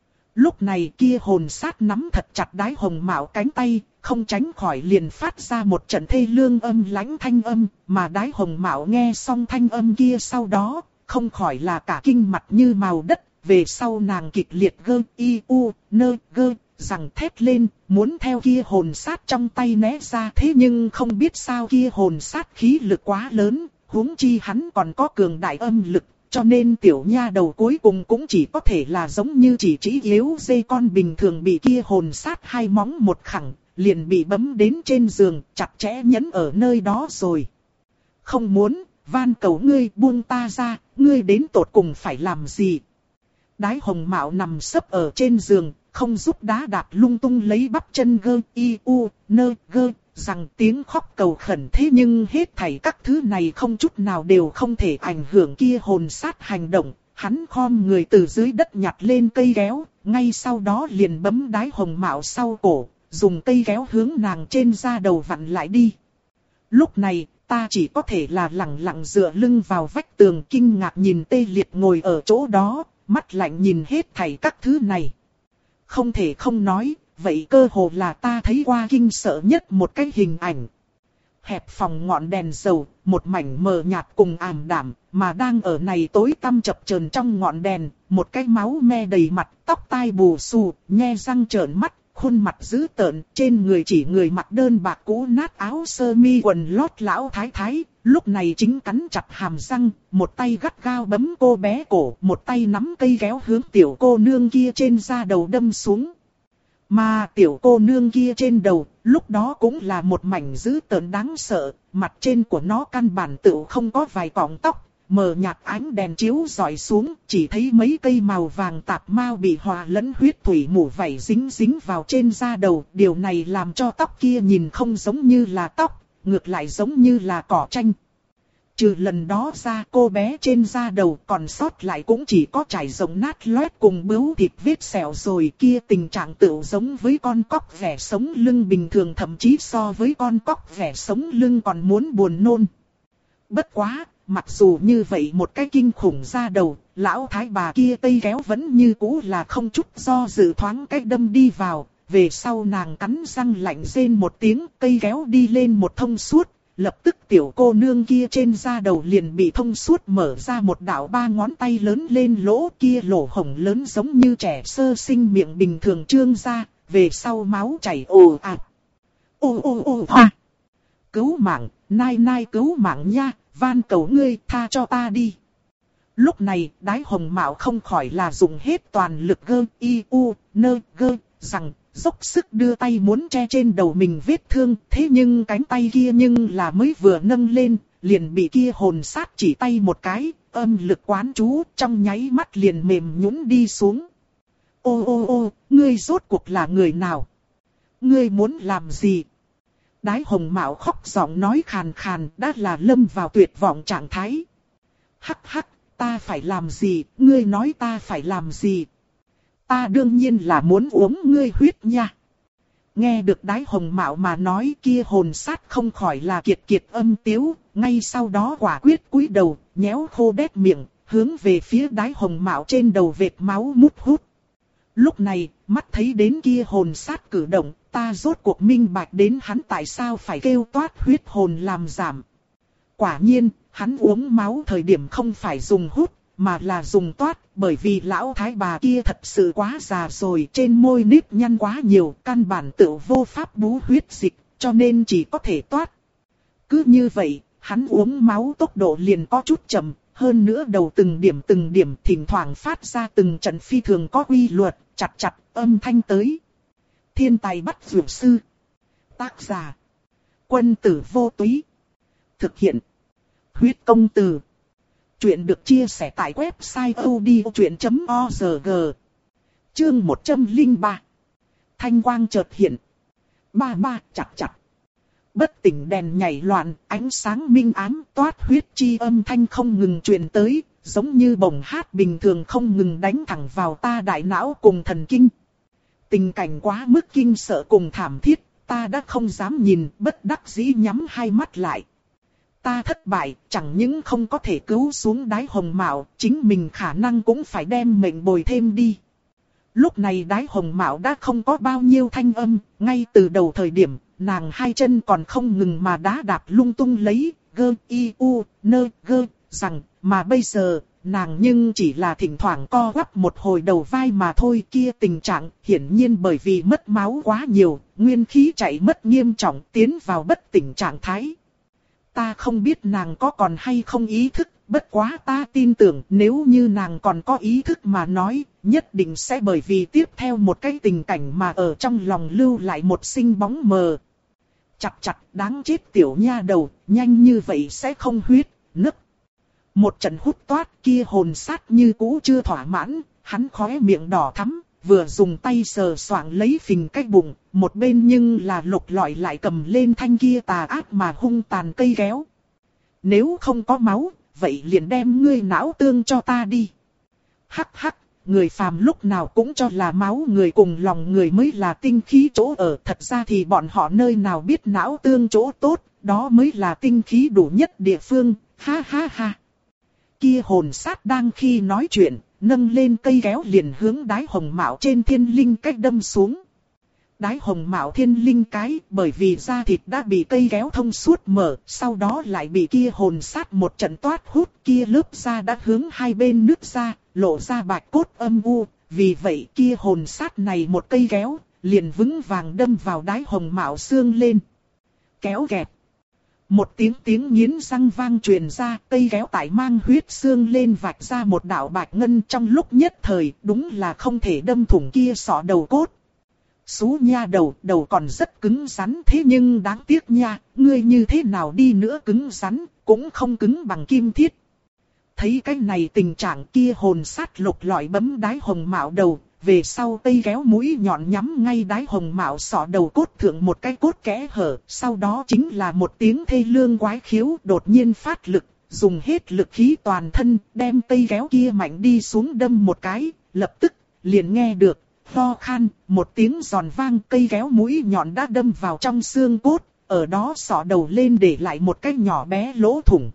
Lúc này kia hồn sát nắm thật chặt Đái Hồng Mạo cánh tay, không tránh khỏi liền phát ra một trận thê lương âm lãnh thanh âm, mà Đái Hồng Mạo nghe xong thanh âm kia sau đó, không khỏi là cả kinh mặt như màu đất, về sau nàng kịch liệt gơ y u nơ gơ, rằng thét lên, muốn theo kia hồn sát trong tay né ra, thế nhưng không biết sao kia hồn sát khí lực quá lớn, huống chi hắn còn có cường đại âm lực. Cho nên tiểu nha đầu cuối cùng cũng chỉ có thể là giống như chỉ trĩ yếu dê con bình thường bị kia hồn sát hai móng một khẳng, liền bị bấm đến trên giường, chặt chẽ nhấn ở nơi đó rồi. Không muốn, van cầu ngươi buông ta ra, ngươi đến tột cùng phải làm gì? Đái Hồng Mạo nằm sấp ở trên giường, không giúp đá đạp lung tung lấy bắp chân gơ, y u, nơ, gơ, rằng tiếng khóc cầu khẩn. Thế nhưng hết thảy các thứ này không chút nào đều không thể ảnh hưởng kia hồn sát hành động. Hắn khom người từ dưới đất nhặt lên cây kéo, ngay sau đó liền bấm Đái Hồng Mạo sau cổ, dùng cây kéo hướng nàng trên da đầu vặn lại đi. Lúc này, ta chỉ có thể là lặng lặng dựa lưng vào vách tường kinh ngạc nhìn tê liệt ngồi ở chỗ đó, mắt lạnh nhìn hết thảy các thứ này. Không thể không nói, vậy cơ hồ là ta thấy qua kinh sợ nhất một cái hình ảnh. Hẹp phòng ngọn đèn dầu, một mảnh mờ nhạt cùng ảm đạm, mà đang ở này tối tăm chập chờn trong ngọn đèn, một cái máu me đầy mặt, tóc tai bù xù, nhe răng trợn mắt, khuôn mặt dữ tợn, trên người chỉ người mặc đơn bạc cũ nát áo sơ mi quần lót lão thái thái, lúc này chính cắn chặt hàm răng, một tay gắt gao bấm cô bé cổ, một tay nắm cây kéo hướng tiểu cô nương kia trên da đầu đâm xuống. Mà tiểu cô nương kia trên đầu, lúc đó cũng là một mảnh dữ tợn đáng sợ, mặt trên của nó căn bản tựu không có vài cọng tóc, mờ nhạt ánh đèn chiếu rọi xuống, chỉ thấy mấy cây màu vàng tạp mao bị hòa lẫn huyết thủy mủ vảy dính dính vào trên da đầu, điều này làm cho tóc kia nhìn không giống như là tóc, ngược lại giống như là cỏ tranh. Trừ lần đó ra, cô bé trên da đầu còn sót lại cũng chỉ có trải rộng nát loét cùng bướu thịt vết sẹo rồi, kia tình trạng tựu giống với con cóc vẻ sống lưng bình thường, thậm chí so với con cóc vẻ sống lưng còn muốn buồn nôn. Bất quá, mặc dù như vậy một cái kinh khủng da đầu, lão thái bà kia tây kéo vẫn như cũ là không chút do dự thoáng cách đâm đi vào, về sau nàng cắn răng lạnh rên một tiếng, cây kéo đi lên một thông suốt. Lập tức tiểu cô nương kia trên da đầu liền bị thông suốt mở ra một đạo ba ngón tay lớn lên lỗ, kia lỗ hổng lớn giống như trẻ sơ sinh miệng bình thường trương ra, về sau máu chảy ồ ạt. Ô ô ô hoa! Cứu mạng, nai nai cứu mạng nha, van cầu ngươi tha cho ta đi. Lúc này, Đái Hồng Mạo không khỏi là dùng hết toàn lực gơ, y u, nơ, gơ, rằng, dốc sức đưa tay muốn che trên đầu mình vết thương, thế nhưng cánh tay kia nhưng là mới vừa nâng lên, liền bị kia hồn sát chỉ tay một cái, âm lực quán chú, trong nháy mắt liền mềm nhũn đi xuống. Ô ô ô, ngươi rốt cuộc là người nào? Ngươi muốn làm gì? Đái Hồng Mạo khóc giọng nói khàn khàn, đã là lâm vào tuyệt vọng trạng thái. Hắc hắc, ta phải làm gì, ngươi nói ta phải làm gì? Ta đương nhiên là muốn uống ngươi huyết nha. Nghe được Đái Hồng Mạo mà nói, kia hồn sát không khỏi là kiệt kiệt âm tiếu, ngay sau đó quả quyết cúi đầu, nhéo khô đét miệng, hướng về phía Đái Hồng Mạo trên đầu vệt máu mút hút. Lúc này, mắt thấy đến kia hồn sát cử động, ta rốt cuộc minh bạch đến hắn tại sao phải kêu toát huyết hồn làm giảm. Quả nhiên, hắn uống máu thời điểm không phải dùng hút, mà là dùng toát, bởi vì lão thái bà kia thật sự quá già rồi, trên môi nếp nhăn quá nhiều, căn bản tự vô pháp bú huyết dịch, cho nên chỉ có thể toát. Cứ như vậy, hắn uống máu tốc độ liền có chút chậm, hơn nữa đầu từng điểm từng điểm thỉnh thoảng phát ra từng trận phi thường có quy luật, chặt chặt âm thanh tới. Thiên tài bắt dược sư. Tác giả: Quân tử vô túy. Thực hiện: Huyết công từ. Chuyện được chia sẻ tại website odchuyện chấm org. Chương một trăm lẻ ba. Thanh quang chợt hiện. Ba ba chặt chặt. Bất tỉnh đèn nhảy loạn, ánh sáng minh ám, toát huyết chi âm thanh không ngừng truyền tới, giống như bổng hát bình thường không ngừng đánh thẳng vào ta đại não cùng thần kinh. Tình cảnh quá mức kinh sợ cùng thảm thiết, ta đã không dám nhìn, bất đắc dĩ nhắm hai mắt lại. Ta thất bại, chẳng những không có thể cứu xuống Đái Hồng Mạo, chính mình khả năng cũng phải đem mệnh bồi thêm đi. Lúc này Đái Hồng Mạo đã không có bao nhiêu thanh âm, ngay từ đầu thời điểm, nàng hai chân còn không ngừng mà đá đạp lung tung lấy, gơ, y, u, nơ, gơ, rằng, mà bây giờ, nàng nhưng chỉ là thỉnh thoảng co quắp một hồi đầu vai mà thôi. Kia tình trạng, hiển nhiên bởi vì mất máu quá nhiều, nguyên khí chạy mất nghiêm trọng, tiến vào bất tỉnh trạng thái. Ta không biết nàng có còn hay không ý thức, Bất quá ta tin tưởng nếu như nàng còn có ý thức mà nói, nhất định sẽ bởi vì tiếp theo một cái tình cảnh mà ở trong lòng lưu lại một sinh bóng mờ. Chặt chặt, đáng chết tiểu nha đầu, nhanh như vậy sẽ không huyết, nức. Một trận hút toát kia hồn sát như cũ chưa thỏa mãn, hắn khóe miệng đỏ thắm, vừa dùng tay sờ soạng lấy phình cái bụng, một bên nhưng là lục lọi lại cầm lên thanh kia tà ác mà hung tàn cây kéo. Nếu không có máu, vậy liền đem ngươi não tương cho ta đi. Hắc hắc, người phàm lúc nào cũng cho là máu người cùng lòng người mới là tinh khí chỗ ở. Thật ra thì bọn họ nơi nào biết não tương chỗ tốt, đó mới là tinh khí đủ nhất địa phương, ha ha ha. Kia hồn sát đang khi nói chuyện, nâng lên cây kéo liền hướng đái hồng mạo trên thiên linh cách đâm xuống. Đái hồng mạo thiên linh cái bởi vì da thịt đã bị cây kéo thông suốt mở, sau đó lại bị kia hồn sát một trận toát hút, kia lớp da đã hướng hai bên nứt ra, lộ ra bạch cốt âm u, vì vậy kia hồn sát này một cây kéo, liền vững vàng đâm vào đái hồng mạo xương lên. Kéo kẹp. Một tiếng tiếng nghiến răng vang truyền ra, cây kéo tại mang huyết xương lên vạch ra một đạo bạch ngân trong lúc nhất thời, đúng là không thể đâm thủng kia sọ đầu cốt. Xú nha đầu, đầu còn rất cứng rắn thế nhưng đáng tiếc nha, ngươi như thế nào đi nữa cứng rắn, cũng không cứng bằng kim thiết. Thấy cái này tình trạng kia hồn sát lục lọi bấm đái hồng mạo đầu, về sau cây kéo mũi nhọn nhắm ngay đái hồng mạo sọ đầu cốt thượng một cái cốt kẽ hở, sau đó chính là một tiếng thê lương quái khiếu đột nhiên phát lực, dùng hết lực khí toàn thân, đem cây kéo kia mạnh đi xuống đâm một cái, lập tức, liền nghe được. Ho khan, một tiếng giòn vang cây kéo mũi nhọn đã đâm vào trong xương cốt, ở đó sọ đầu lên để lại một cái nhỏ bé lỗ thủng.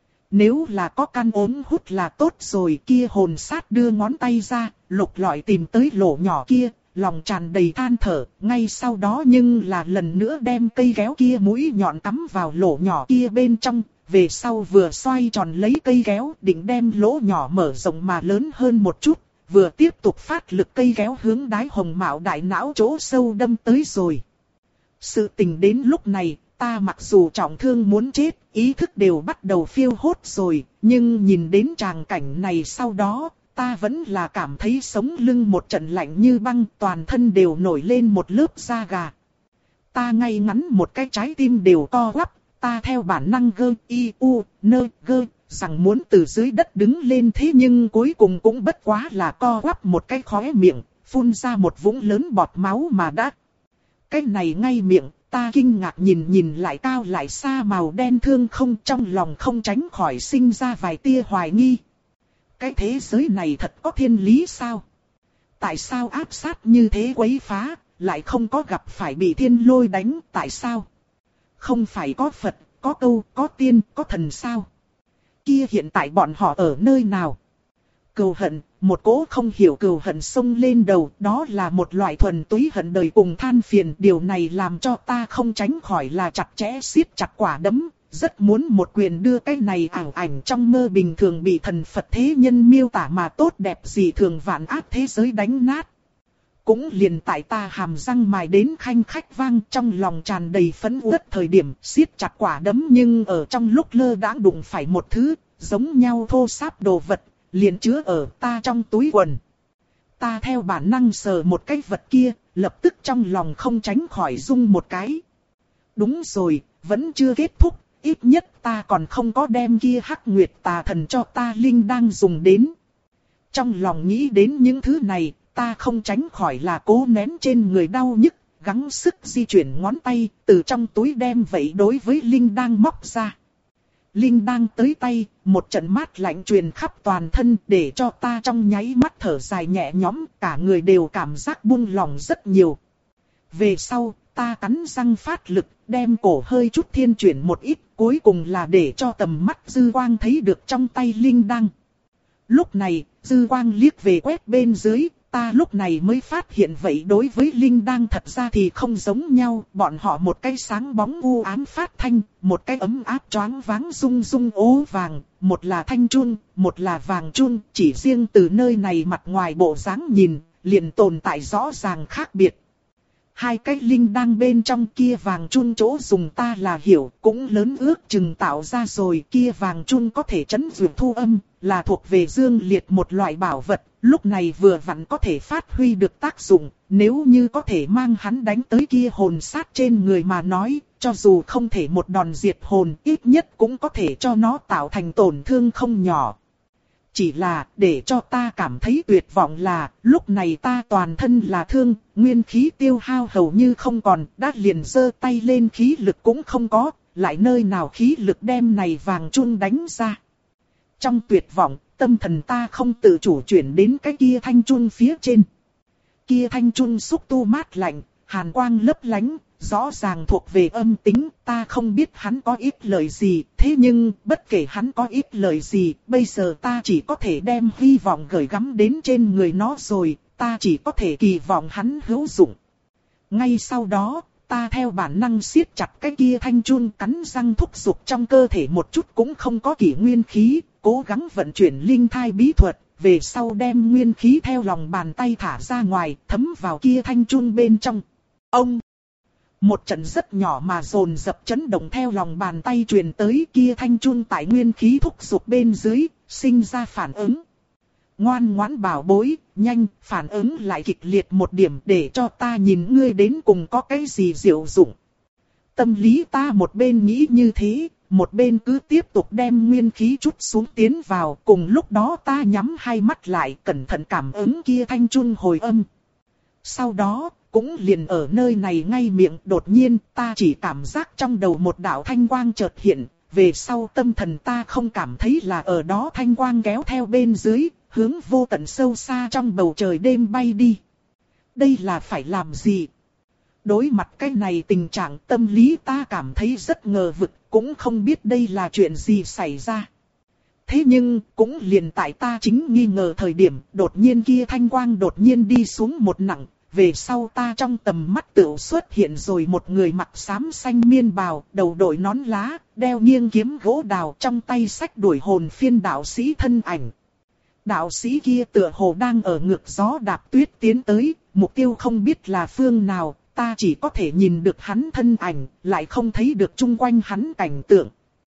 Nếu là có căn ốm hút là tốt rồi, kia hồn sát đưa ngón tay ra, lục lọi tìm tới lỗ nhỏ kia, lòng tràn đầy than thở, ngay sau đó nhưng là lần nữa đem cây kéo kia mũi nhọn cắm vào lỗ nhỏ kia bên trong, về sau vừa xoay tròn lấy cây kéo định đem lỗ nhỏ mở rộng mà lớn hơn một chút. Vừa tiếp tục phát lực cây kéo hướng đái hồng mạo đại não chỗ sâu đâm tới rồi. Sự tình đến lúc này, ta mặc dù trọng thương muốn chết, ý thức đều bắt đầu phiêu hốt rồi, nhưng nhìn đến tràng cảnh này sau đó, ta vẫn là cảm thấy sống lưng một trận lạnh như băng, toàn thân đều nổi lên một lớp da gà. Ta ngay ngắn một cái trái tim đều co quắp, ta theo bản năng gơ y u nơ gơ. Rằng muốn từ dưới đất đứng lên thế nhưng cuối cùng cũng bất quá là co quắp một cái khóe miệng, phun ra một vũng lớn bọt máu mà đã. Cái này ngay miệng, ta kinh ngạc nhìn nhìn lại cao lại xa màu đen thương không, trong lòng không tránh khỏi sinh ra vài tia hoài nghi. Cái thế giới này thật có thiên lý sao? Tại sao áp sát như thế quấy phá, lại không có gặp phải bị thiên lôi đánh, tại sao? Không phải có Phật, có câu, có tiên, có thần sao? Kia hiện tại bọn họ ở nơi nào? Cừu hận, một cỗ không hiểu cừu hận xông lên đầu, đó là một loại thuần túy hận đời cùng than phiền. Điều này làm cho ta không tránh khỏi là chặt chẽ siết chặt quả đấm, rất muốn một quyền đưa cái này ảo ảnh trong mơ bình thường bị thần Phật thế nhân miêu tả mà tốt đẹp gì thường vạn ác thế giới đánh nát. Cũng liền tại ta hàm răng mài đến khanh khách vang, trong lòng tràn đầy phẫn uất thời điểm siết chặt quả đấm, nhưng ở trong lúc lơ đãng đụng phải một thứ giống nhau thô sáp đồ vật, liền chứa ở ta trong túi quần. Ta theo bản năng sờ một cái vật kia, lập tức trong lòng không tránh khỏi rung một cái. Đúng rồi, vẫn chưa kết thúc, ít nhất ta còn không có đem kia hắc nguyệt tà thần cho ta linh đang dùng đến. Trong lòng nghĩ đến những thứ này, ta không tránh khỏi là cố nén trên người đau nhức, gắng sức di chuyển ngón tay, từ trong túi đem vậy đối với linh đang móc ra. Linh đang tới tay, một trận mát lạnh truyền khắp toàn thân để cho ta trong nháy mắt thở dài nhẹ nhõm, cả người đều cảm giác buông lỏng rất nhiều. Về sau, ta cắn răng phát lực, đem cổ hơi chút thiên chuyển một ít, cuối cùng là để cho tầm mắt dư quang thấy được trong tay linh đang. Lúc này, dư quang liếc về quét bên dưới, ta lúc này mới phát hiện vậy đối với linh đang thật ra thì không giống nhau, bọn họ một cái sáng bóng u ám phát thanh, một cái ấm áp choáng váng rung rung ố vàng, một là thanh chun, một là vàng chun, chỉ riêng từ nơi này mặt ngoài bộ dáng nhìn, liền tồn tại rõ ràng khác biệt. hai cái linh đang bên trong kia vàng chun chỗ dùng ta là hiểu, cũng lớn ước chừng tạo ra rồi. Kia vàng chun có thể trấn vượt thu âm, là thuộc về dương liệt một loại bảo vật, lúc này vừa vặn có thể phát huy được tác dụng. Nếu như có thể mang hắn đánh tới kia hồn sát trên người mà nói, cho dù không thể một đòn diệt hồn, ít nhất cũng có thể cho nó tạo thành tổn thương không nhỏ. Chỉ là, để cho ta cảm thấy tuyệt vọng là, lúc này ta toàn thân là thương, nguyên khí tiêu hao hầu như không còn, đã liền giơ tay lên khí lực cũng không có, lại nơi nào khí lực đem này vàng chun đánh ra. Trong tuyệt vọng, tâm thần ta không tự chủ chuyển đến cái kia thanh chun phía trên. Kia thanh chun xúc tu mát lạnh, hàn quang lấp lánh, rõ ràng thuộc về âm tính, ta không biết hắn có ít lời gì, thế nhưng bất kể hắn có ít lời gì, bây giờ ta chỉ có thể đem hy vọng gửi gắm đến trên người nó rồi, ta chỉ có thể kỳ vọng hắn hữu dụng. Ngay sau đó, ta theo bản năng siết chặt cái kia thanh chun, cắn răng thúc giục trong cơ thể một chút cũng không có kỷ nguyên khí, cố gắng vận chuyển linh thai bí thuật, về sau đem nguyên khí theo lòng bàn tay thả ra ngoài, thấm vào kia thanh chun bên trong. Ông! Một trận rất nhỏ mà dồn dập chấn động theo lòng bàn tay truyền tới, kia thanh chun tại nguyên khí thúc giục bên dưới, sinh ra phản ứng. Ngoan ngoãn bảo bối, nhanh, phản ứng lại kịch liệt một điểm để cho ta nhìn ngươi đến cùng có cái gì diệu dụng. Tâm lý ta một bên nghĩ như thế, một bên cứ tiếp tục đem nguyên khí chút xuống tiến vào, cùng lúc đó ta nhắm hai mắt lại cẩn thận cảm ứng kia thanh chun hồi âm. Sau đó, cũng liền ở nơi này ngay miệng, đột nhiên ta chỉ cảm giác trong đầu một đạo thanh quang chợt hiện, về sau tâm thần ta không cảm thấy là ở đó, thanh quang kéo theo bên dưới, hướng vô tận sâu xa trong bầu trời đêm bay đi. Đây là phải làm gì? Đối mặt cái này tình trạng, tâm lý ta cảm thấy rất ngờ vực, cũng không biết đây là chuyện gì xảy ra. Thế nhưng, cũng liền tại ta chính nghi ngờ thời điểm, đột nhiên kia thanh quang đột nhiên đi xuống một nặng. Về sau ta trong tầm mắt tựu xuất hiện rồi một người mặc xám xanh miên bào, đầu đội nón lá, đeo nghiêng kiếm gỗ đào, trong tay xách đuổi hồn phiên đạo sĩ thân ảnh. Đạo sĩ kia tựa hồ đang ở ngược gió đạp tuyết tiến tới, mục tiêu không biết là phương nào, ta chỉ có thể nhìn được hắn thân ảnh, lại không thấy được chung quanh hắn cảnh tượng.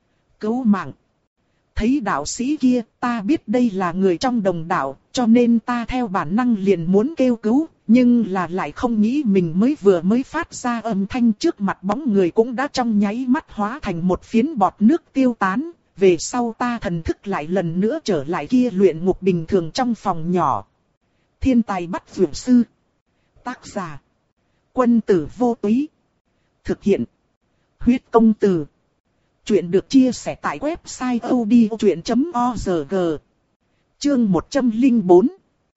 Cứu mạng! Thấy đạo sĩ kia, ta biết đây là người trong đồng đạo, cho nên ta theo bản năng liền muốn kêu cứu, nhưng là lại không nghĩ mình mới vừa mới phát ra âm thanh, trước mặt bóng người cũng đã trong nháy mắt hóa thành một phiến bọt nước tiêu tán. Về sau ta thần thức lại lần nữa trở lại kia luyện ngục bình thường trong phòng nhỏ. Thiên tài bắt vượt sư. Tác giả: Quân tử vô túy. Thực hiện: Huyết công từ. Chuyện được chia sẻ tại website odchuyện chấm org. Chương một trăm lẻ bốn.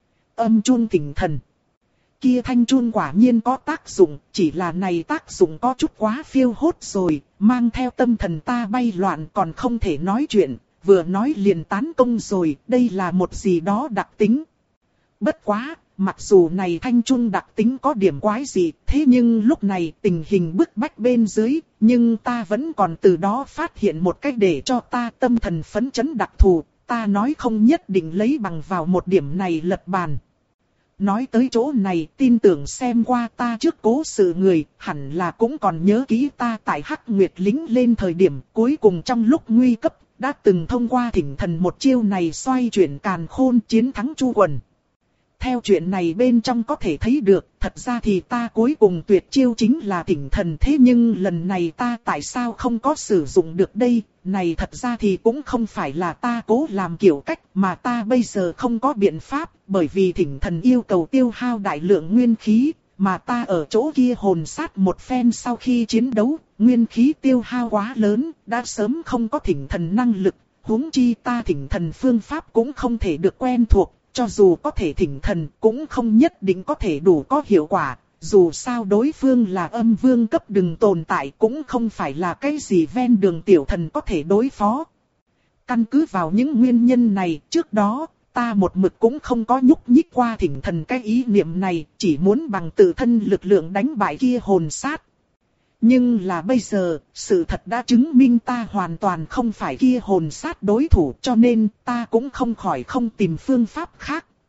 Âm chun tỉnh thần. Kia thanh chun quả nhiên có tác dụng, chỉ là này tác dụng có chút quá phiêu hốt rồi, mang theo tâm thần ta bay loạn còn không thể nói chuyện, vừa nói liền tán công rồi, đây là một gì đó đặc tính. Bất quá, mặc dù này thanh chun đặc tính có điểm quái gì, thế nhưng lúc này tình hình bức bách bên dưới, nhưng ta vẫn còn từ đó phát hiện một cách để cho ta tâm thần phấn chấn đặc thù, ta nói không nhất định lấy bằng vào một điểm này lật bàn. Nói tới chỗ này, tin tưởng xem qua ta trước cố sự người, hẳn là cũng còn nhớ kỹ ta tại Hắc Nguyệt lính lên thời điểm cuối cùng trong lúc nguy cấp, đã từng thông qua thỉnh thần một chiêu này xoay chuyển càn khôn chiến thắng Chu Quần. Theo chuyện này bên trong có thể thấy được, thật ra thì ta cuối cùng tuyệt chiêu chính là thỉnh thần, thế nhưng lần này ta tại sao không có sử dụng được đây, này thật ra thì cũng không phải là ta cố làm kiểu cách, mà ta bây giờ không có biện pháp, bởi vì thỉnh thần yêu cầu tiêu hao đại lượng nguyên khí, mà ta ở chỗ kia hồn sát một phen sau khi chiến đấu, nguyên khí tiêu hao quá lớn, đã sớm không có thỉnh thần năng lực, huống chi ta thỉnh thần phương pháp cũng không thể được quen thuộc. Cho dù có thể thỉnh thần cũng không nhất định có thể đủ có hiệu quả, dù sao đối phương là âm vương cấp đừng tồn tại cũng không phải là cái gì ven đường tiểu thần có thể đối phó. Căn cứ vào những nguyên nhân này, trước đó, ta một mực cũng không có nhúc nhích qua thỉnh thần cái ý niệm này, chỉ muốn bằng tự thân lực lượng đánh bại kia hồn sát. Nhưng là bây giờ, sự thật đã chứng minh ta hoàn toàn không phải kia hồn sát đối thủ, cho nên ta cũng không khỏi không tìm phương pháp khác.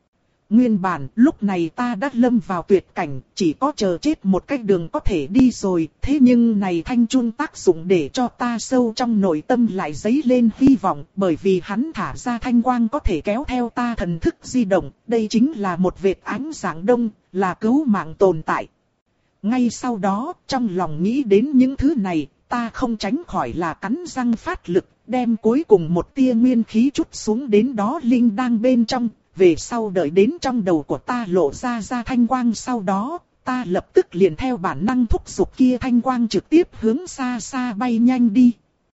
Nguyên bản, lúc này ta đã lâm vào tuyệt cảnh, chỉ có chờ chết một cách đường có thể đi rồi. Thế nhưng này thanh chun tác dụng để cho ta sâu trong nội tâm lại dấy lên hy vọng. Bởi vì hắn thả ra thanh quang có thể kéo theo ta thần thức di động. Đây chính là một vệt ánh sáng đông, là cứu mạng tồn tại. Ngay sau đó, trong lòng nghĩ đến những thứ này, ta không tránh khỏi là cắn răng phát lực, đem cuối cùng một tia nguyên khí chút xuống đến đó linh đang bên trong. Về sau đợi đến trong đầu của ta lộ ra ra thanh quang sau đó, ta lập tức liền theo bản năng thúc giục kia thanh quang trực tiếp hướng xa xa bay nhanh đi.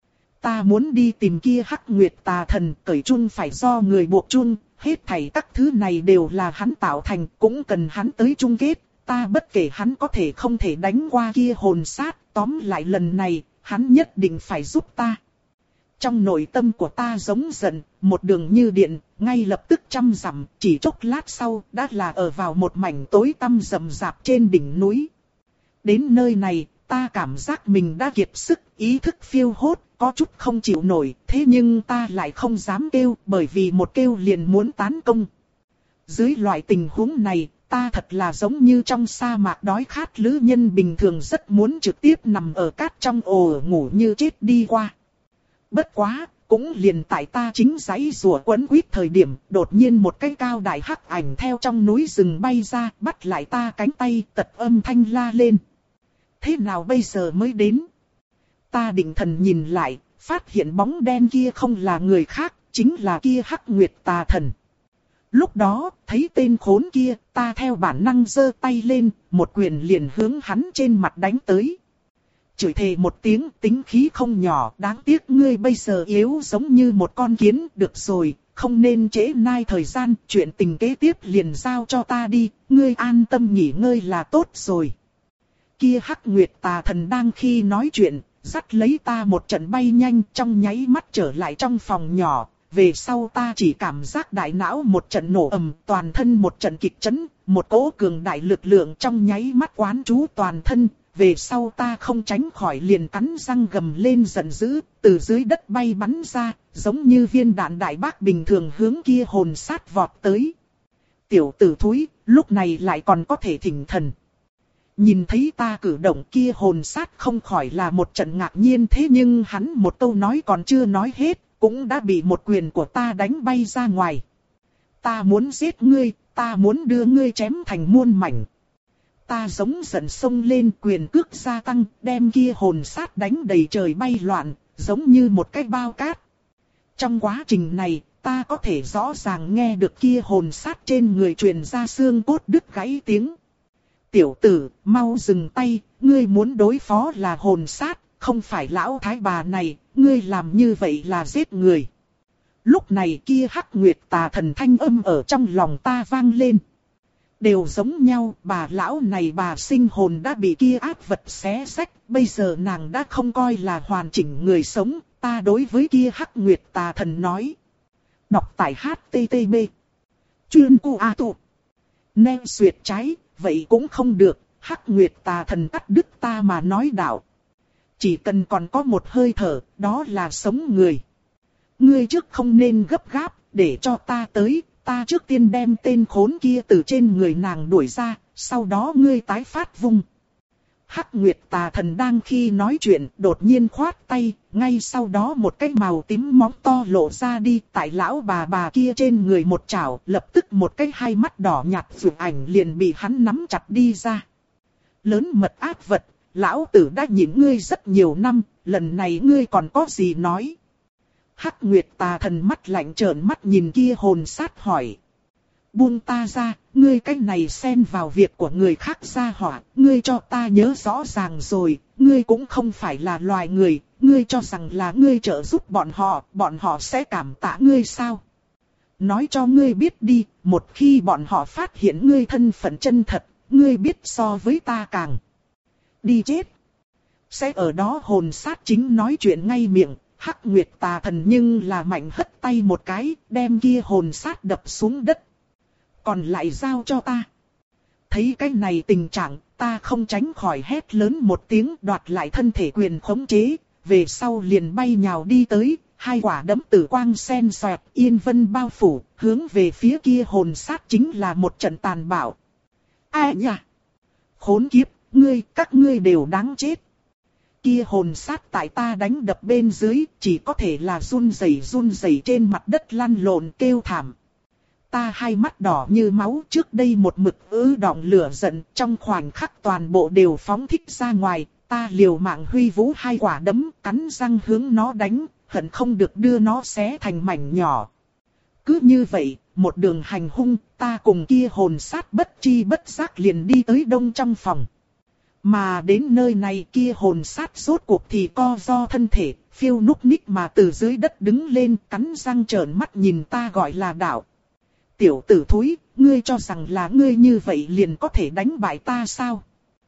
Ta muốn đi tìm kia Hắc Nguyệt Tà Thần, cởi chun phải do người buộc chun, hết thảy các thứ này đều là hắn tạo thành, cũng cần hắn tới chung kết. Ta bất kể hắn có thể không thể đánh qua kia hồn sát, tóm lại lần này, hắn nhất định phải giúp ta. Trong nội tâm của ta giống giận, một đường như điện, ngay lập tức trăm dặm, chỉ chốc lát sau, đã là ở vào một mảnh tối tăm rậm rạp trên đỉnh núi. Đến nơi này, ta cảm giác mình đã kiệt sức, ý thức phiêu hốt, có chút không chịu nổi, thế nhưng ta lại không dám kêu, bởi vì một kêu liền muốn tán công. Dưới loại tình huống này, ta thật là giống như trong sa mạc đói khát lữ nhân bình thường rất muốn trực tiếp nằm ở cát trong ổ ngủ như chết đi qua. Bất quá, cũng liền tại ta chính giãy rùa quấn quýt thời điểm, đột nhiên một cái cao đại hắc ảnh theo trong núi rừng bay ra, bắt lại ta cánh tay, tật âm thanh la lên. Thế nào bây giờ mới đến? Ta định thần nhìn lại, phát hiện bóng đen kia không là người khác, chính là kia Hắc Nguyệt Tà Thần. Lúc đó, thấy tên khốn kia, ta theo bản năng giơ tay lên, một quyền liền hướng hắn trên mặt đánh tới. Chửi thề một tiếng, tính khí không nhỏ, đáng tiếc ngươi bây giờ yếu giống như một con kiến, được rồi, không nên trễ nai thời gian, chuyện tình kế tiếp liền giao cho ta đi, ngươi an tâm nghỉ ngơi là tốt rồi. Kia Hắc Nguyệt Tà Thần đang khi nói chuyện, dắt lấy ta một trận bay nhanh, trong nháy mắt trở lại trong phòng nhỏ. Về sau ta chỉ cảm giác đại não một trận nổ ầm, toàn thân một trận kịch chấn, một cỗ cường đại lực lượng trong nháy mắt quán trú toàn thân. Về sau ta không tránh khỏi liền cắn răng gầm lên giận dữ, từ dưới đất bay bắn ra, giống như viên đạn đại bác bình thường hướng kia hồn sát vọt tới. Tiểu tử thúi, lúc này lại còn có thể thỉnh thần. Nhìn thấy ta cử động kia hồn sát không khỏi là một trận ngạc nhiên, thế nhưng hắn một câu nói còn chưa nói hết, cũng đã bị một quyền của ta đánh bay ra ngoài. Ta muốn giết ngươi, ta muốn đưa ngươi chém thành muôn mảnh. Ta giống giận xông lên, quyền cước gia tăng, đem kia hồn sát đánh đầy trời bay loạn, giống như một cái bao cát. Trong quá trình này, ta có thể rõ ràng nghe được kia hồn sát trên người truyền ra xương cốt đứt gãy tiếng. Tiểu tử, mau dừng tay, ngươi muốn đối phó là hồn sát, không phải lão thái bà này, ngươi làm như vậy là giết người. Lúc này kia Hắc Nguyệt Tà Thần thanh âm ở trong lòng ta vang lên. Đều giống nhau, bà lão này bà sinh hồn đã bị kia ác vật xé rách, bây giờ nàng đã không coi là hoàn chỉnh người sống, ta đối với kia Hắc Nguyệt Tà Thần nói. Đọc tại hát tê tê bê. Chuyên cu a tụ. Nên xuyệt trái, vậy cũng không được, Hắc Nguyệt Tà Thần cắt đứt ta mà nói đạo. Chỉ cần còn có một hơi thở, đó là sống người. Ngươi trước không nên gấp gáp, để cho ta tới, ta trước tiên đem tên khốn kia từ trên người nàng đuổi ra, sau đó ngươi tái phát vung. Hắc Nguyệt Tà Thần đang khi nói chuyện, đột nhiên khoát tay, ngay sau đó một cái màu tím móng to lộ ra đi, tại lão bà bà kia trên người một chảo, lập tức một cái hai mắt đỏ nhạt vụt ảnh liền bị hắn nắm chặt đi ra. Lớn mật ác vật, lão tử đã nhịn ngươi rất nhiều năm, lần này ngươi còn có gì nói? Hắc Nguyệt Tà Thần mắt lạnh trợn mắt nhìn kia hồn sát hỏi. Buông ta ra, ngươi cái này xen vào việc của người khác ra hỏa, ngươi cho ta nhớ rõ ràng rồi, ngươi cũng không phải là loài người, ngươi cho rằng là ngươi trợ giúp bọn họ, bọn họ sẽ cảm tạ ngươi sao? Nói cho ngươi biết đi, một khi bọn họ phát hiện ngươi thân phận chân thật, ngươi biết so với ta càng đi chết. Sẽ ở đó hồn sát chính nói chuyện ngay miệng. Hắc Nguyệt Tà Thần nhưng là mạnh hất tay một cái, đem kia hồn sát đập xuống đất. Còn lại giao cho ta. Thấy cái này tình trạng, ta không tránh khỏi hét lớn một tiếng, đoạt lại thân thể quyền khống chế. về sau liền bay nhào đi tới, hai quả đấm tử quang sen xoẹt, yên vân bao phủ, hướng về phía kia hồn sát chính là một trận tàn bạo. Ai nhỉ? Khốn kiếp, ngươi, các ngươi đều đáng chết. Kia hồn sát tại ta đánh đập bên dưới, chỉ có thể là run rẩy run rẩy trên mặt đất lăn lộn kêu thảm. Ta hai mắt đỏ như máu, trước đây một mực ứ đọng lửa giận, trong khoảnh khắc toàn bộ đều phóng thích ra ngoài, ta liều mạng huy vũ hai quả đấm, cắn răng hướng nó đánh, hận không được đưa nó xé thành mảnh nhỏ. Cứ như vậy, một đường hành hung, ta cùng kia hồn sát bất chi bất giác liền đi tới đông trong phòng. Mà đến nơi này kia hồn sát rốt cuộc thì co do thân thể, phiêu núc ních mà từ dưới đất đứng lên, cắn răng trợn mắt nhìn ta gọi là đạo. Tiểu tử thúi, ngươi cho rằng là ngươi như vậy liền có thể đánh bại ta sao?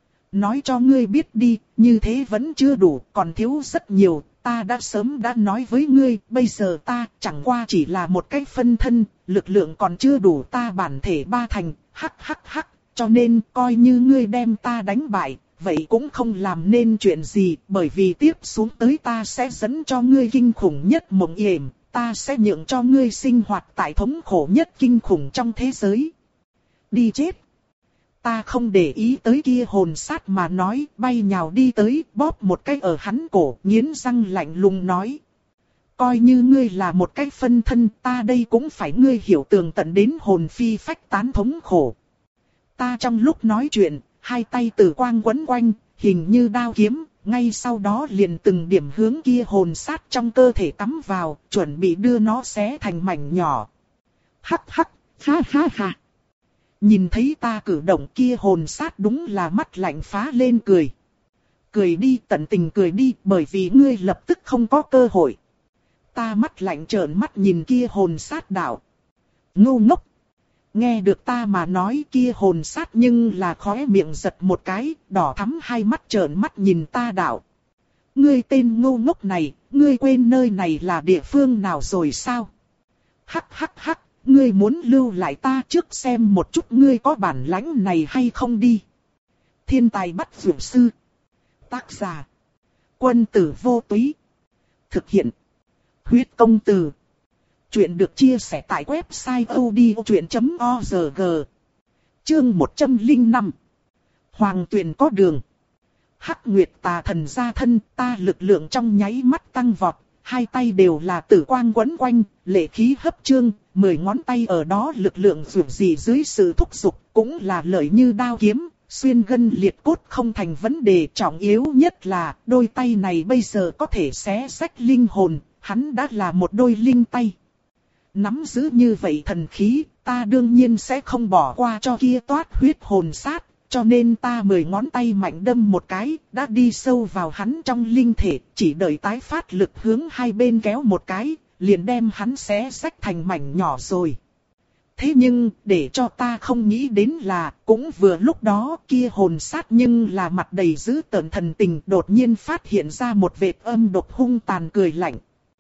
Nói cho ngươi biết đi, như thế vẫn chưa đủ, còn thiếu rất nhiều, ta đã sớm đã nói với ngươi, bây giờ ta chẳng qua chỉ là một cái phân thân, lực lượng còn chưa đủ ta bản thể ba thành, hắc hắc hắc, cho nên coi như ngươi đem ta đánh bại, vậy cũng không làm nên chuyện gì, bởi vì tiếp xuống tới ta sẽ dẫn cho ngươi kinh khủng nhất mộng yểm, ta sẽ nhượng cho ngươi sinh hoạt tại thống khổ nhất kinh khủng trong thế giới. Đi chết! Ta không để ý tới kia hồn sát mà nói, bay nhào đi tới, bóp một cái ở hắn cổ, nghiến răng lạnh lùng nói. Coi như ngươi là một cái phân thân, ta đây cũng phải ngươi hiểu tường tận đến hồn phi phách tán thống khổ. Ta trong lúc nói chuyện, hai tay tử quang quấn quanh, hình như đao kiếm, ngay sau đó liền từng điểm hướng kia hồn sát trong cơ thể cắm vào, chuẩn bị đưa nó xé thành mảnh nhỏ. Hắc hắc, ha ha ha. Nhìn thấy ta cử động kia hồn sát đúng là mắt lạnh phá lên cười. Cười đi, tận tình cười đi, bởi vì ngươi lập tức không có cơ hội. Ta mắt lạnh trợn mắt nhìn kia hồn sát đạo. Ngu ngốc. Nghe được ta mà nói kia hồn sát nhưng là khóe miệng giật một cái, đỏ thắm hai mắt trợn mắt nhìn ta đạo. Ngươi tên ngu ngốc này, ngươi quên nơi này là địa phương nào rồi sao? Hắc hắc hắc. Ngươi muốn lưu lại ta trước xem một chút ngươi có bản lãnh này hay không đi. Thiên tài bắt dược sư. Tác giả. Quân tử vô túy. Thực hiện. Huyết công từ. Chuyện được chia sẻ tại website odchuyện chấm org. Chương một trăm lẻ năm. Hoàng tuyển có đường. Hắc Nguyệt tà thần gia thân, ta lực lượng trong nháy mắt tăng vọt. Hai tay đều là tử quang quấn quanh, lệ khí hấp trương, mười ngón tay ở đó lực lượng dù gì dưới sự thúc giục, cũng là lợi như đao kiếm, xuyên gân liệt cốt không thành vấn đề. Trọng yếu nhất là, đôi tay này bây giờ có thể xé rách linh hồn, hắn đã là một đôi linh tay. Nắm giữ như vậy thần khí, ta đương nhiên sẽ không bỏ qua cho kia toát huyết hồn sát. Cho nên ta mười ngón tay mạnh đâm một cái, đã đi sâu vào hắn trong linh thể, chỉ đợi tái phát lực hướng hai bên kéo một cái, liền đem hắn xé rách thành mảnh nhỏ rồi. Thế nhưng, để cho ta không nghĩ đến là, cũng vừa lúc đó kia hồn sát nhưng là mặt đầy dữ tợn thần tình đột nhiên phát hiện ra một vệt âm độc hung tàn cười lạnh.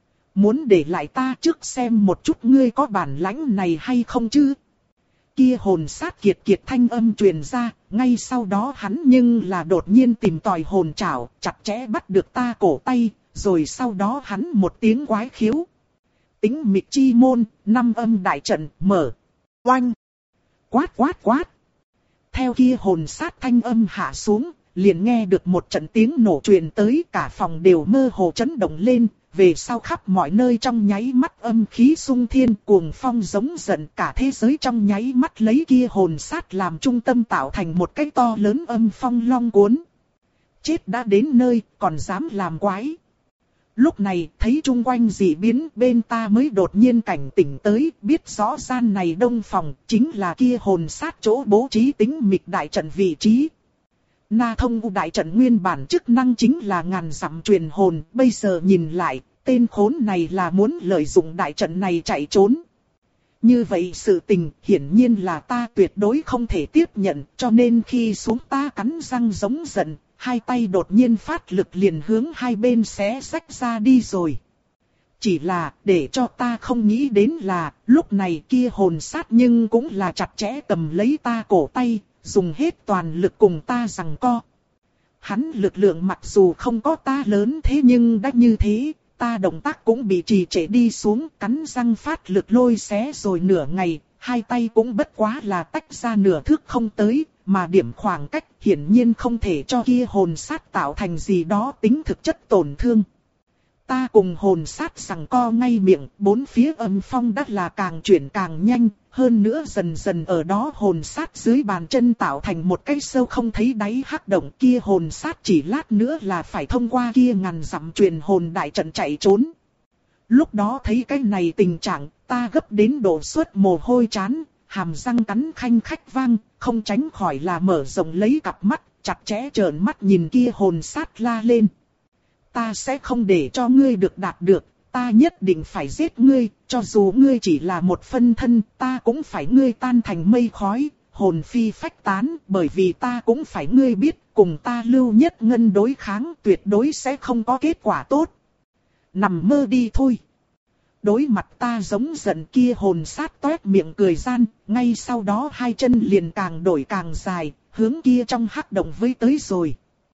Muốn để lại ta trước xem một chút ngươi có bản lãnh này hay không chứ? Kia hồn sát kiệt kiệt thanh âm truyền ra, ngay sau đó hắn nhưng là đột nhiên tìm tòi hồn trảo, chặt chẽ bắt được ta cổ tay, rồi sau đó hắn một tiếng quái khiếu. Tính mịch chi môn, năm âm đại trận, mở, oanh, quát quát quát. Theo kia hồn sát thanh âm hạ xuống, liền nghe được một trận tiếng nổ truyền tới, cả phòng đều mơ hồ chấn động lên. Về sau khắp mọi nơi trong nháy mắt âm khí xung thiên, cuồng phong giống giận, cả thế giới trong nháy mắt lấy kia hồn sát làm trung tâm tạo thành một cái to lớn âm phong long cuốn. Chết đã đến nơi, còn dám làm quái. Lúc này thấy chung quanh dị biến, bên ta mới đột nhiên cảnh tỉnh tới, biết rõ gian này đông phòng chính là kia hồn sát chỗ bố trí tính mịch đại trận vị trí. Na thông u đại trận nguyên bản chức năng chính là ngàn dặm truyền hồn, bây giờ nhìn lại, tên khốn này là muốn lợi dụng đại trận này chạy trốn. Như vậy sự tình hiển nhiên là ta tuyệt đối không thể tiếp nhận, cho nên khi xuống ta cắn răng giống giận, hai tay đột nhiên phát lực liền hướng hai bên xé rách ra đi rồi. Chỉ là để cho ta không nghĩ đến là lúc này kia hồn sát nhưng cũng là chặt chẽ cầm lấy ta cổ tay, dùng hết toàn lực cùng ta giằng co. Hắn lực lượng mặc dù không có ta lớn thế nhưng đã như thế, ta động tác cũng bị trì trệ đi xuống, cắn răng phát lực lôi xé rồi nửa ngày, hai tay cũng bất quá là tách ra nửa thước không tới, mà điểm khoảng cách hiển nhiên không thể cho kia hồn sát tạo thành gì đó tính thực chất tổn thương. Ta cùng hồn sát giằng co ngay miệng, bốn phía âm phong đắt là càng chuyển càng nhanh, hơn nữa dần dần ở đó hồn sát dưới bàn chân tạo thành một cái sâu không thấy đáy hắc động, kia hồn sát chỉ lát nữa là phải thông qua kia ngàn dặm truyền hồn đại trận chạy trốn. Lúc đó thấy cái này tình trạng, ta gấp đến độ suốt mồ hôi chán, hàm răng cắn khanh khách vang, không tránh khỏi là mở rộng lấy cặp mắt, chặt chẽ trợn mắt nhìn kia hồn sát la lên. Ta sẽ không để cho ngươi được đạt được, ta nhất định phải giết ngươi, cho dù ngươi chỉ là một phân thân, ta cũng phải ngươi tan thành mây khói, hồn phi phách tán, bởi vì ta cũng phải ngươi biết, cùng ta Lưu Nhất Ngân đối kháng tuyệt đối sẽ không có kết quả tốt. Nằm mơ đi thôi. Đối mặt ta giống giận kia hồn sát toét miệng cười gian, ngay sau đó hai chân liền càng đổi càng dài, hướng kia trong hắc động với tới rồi.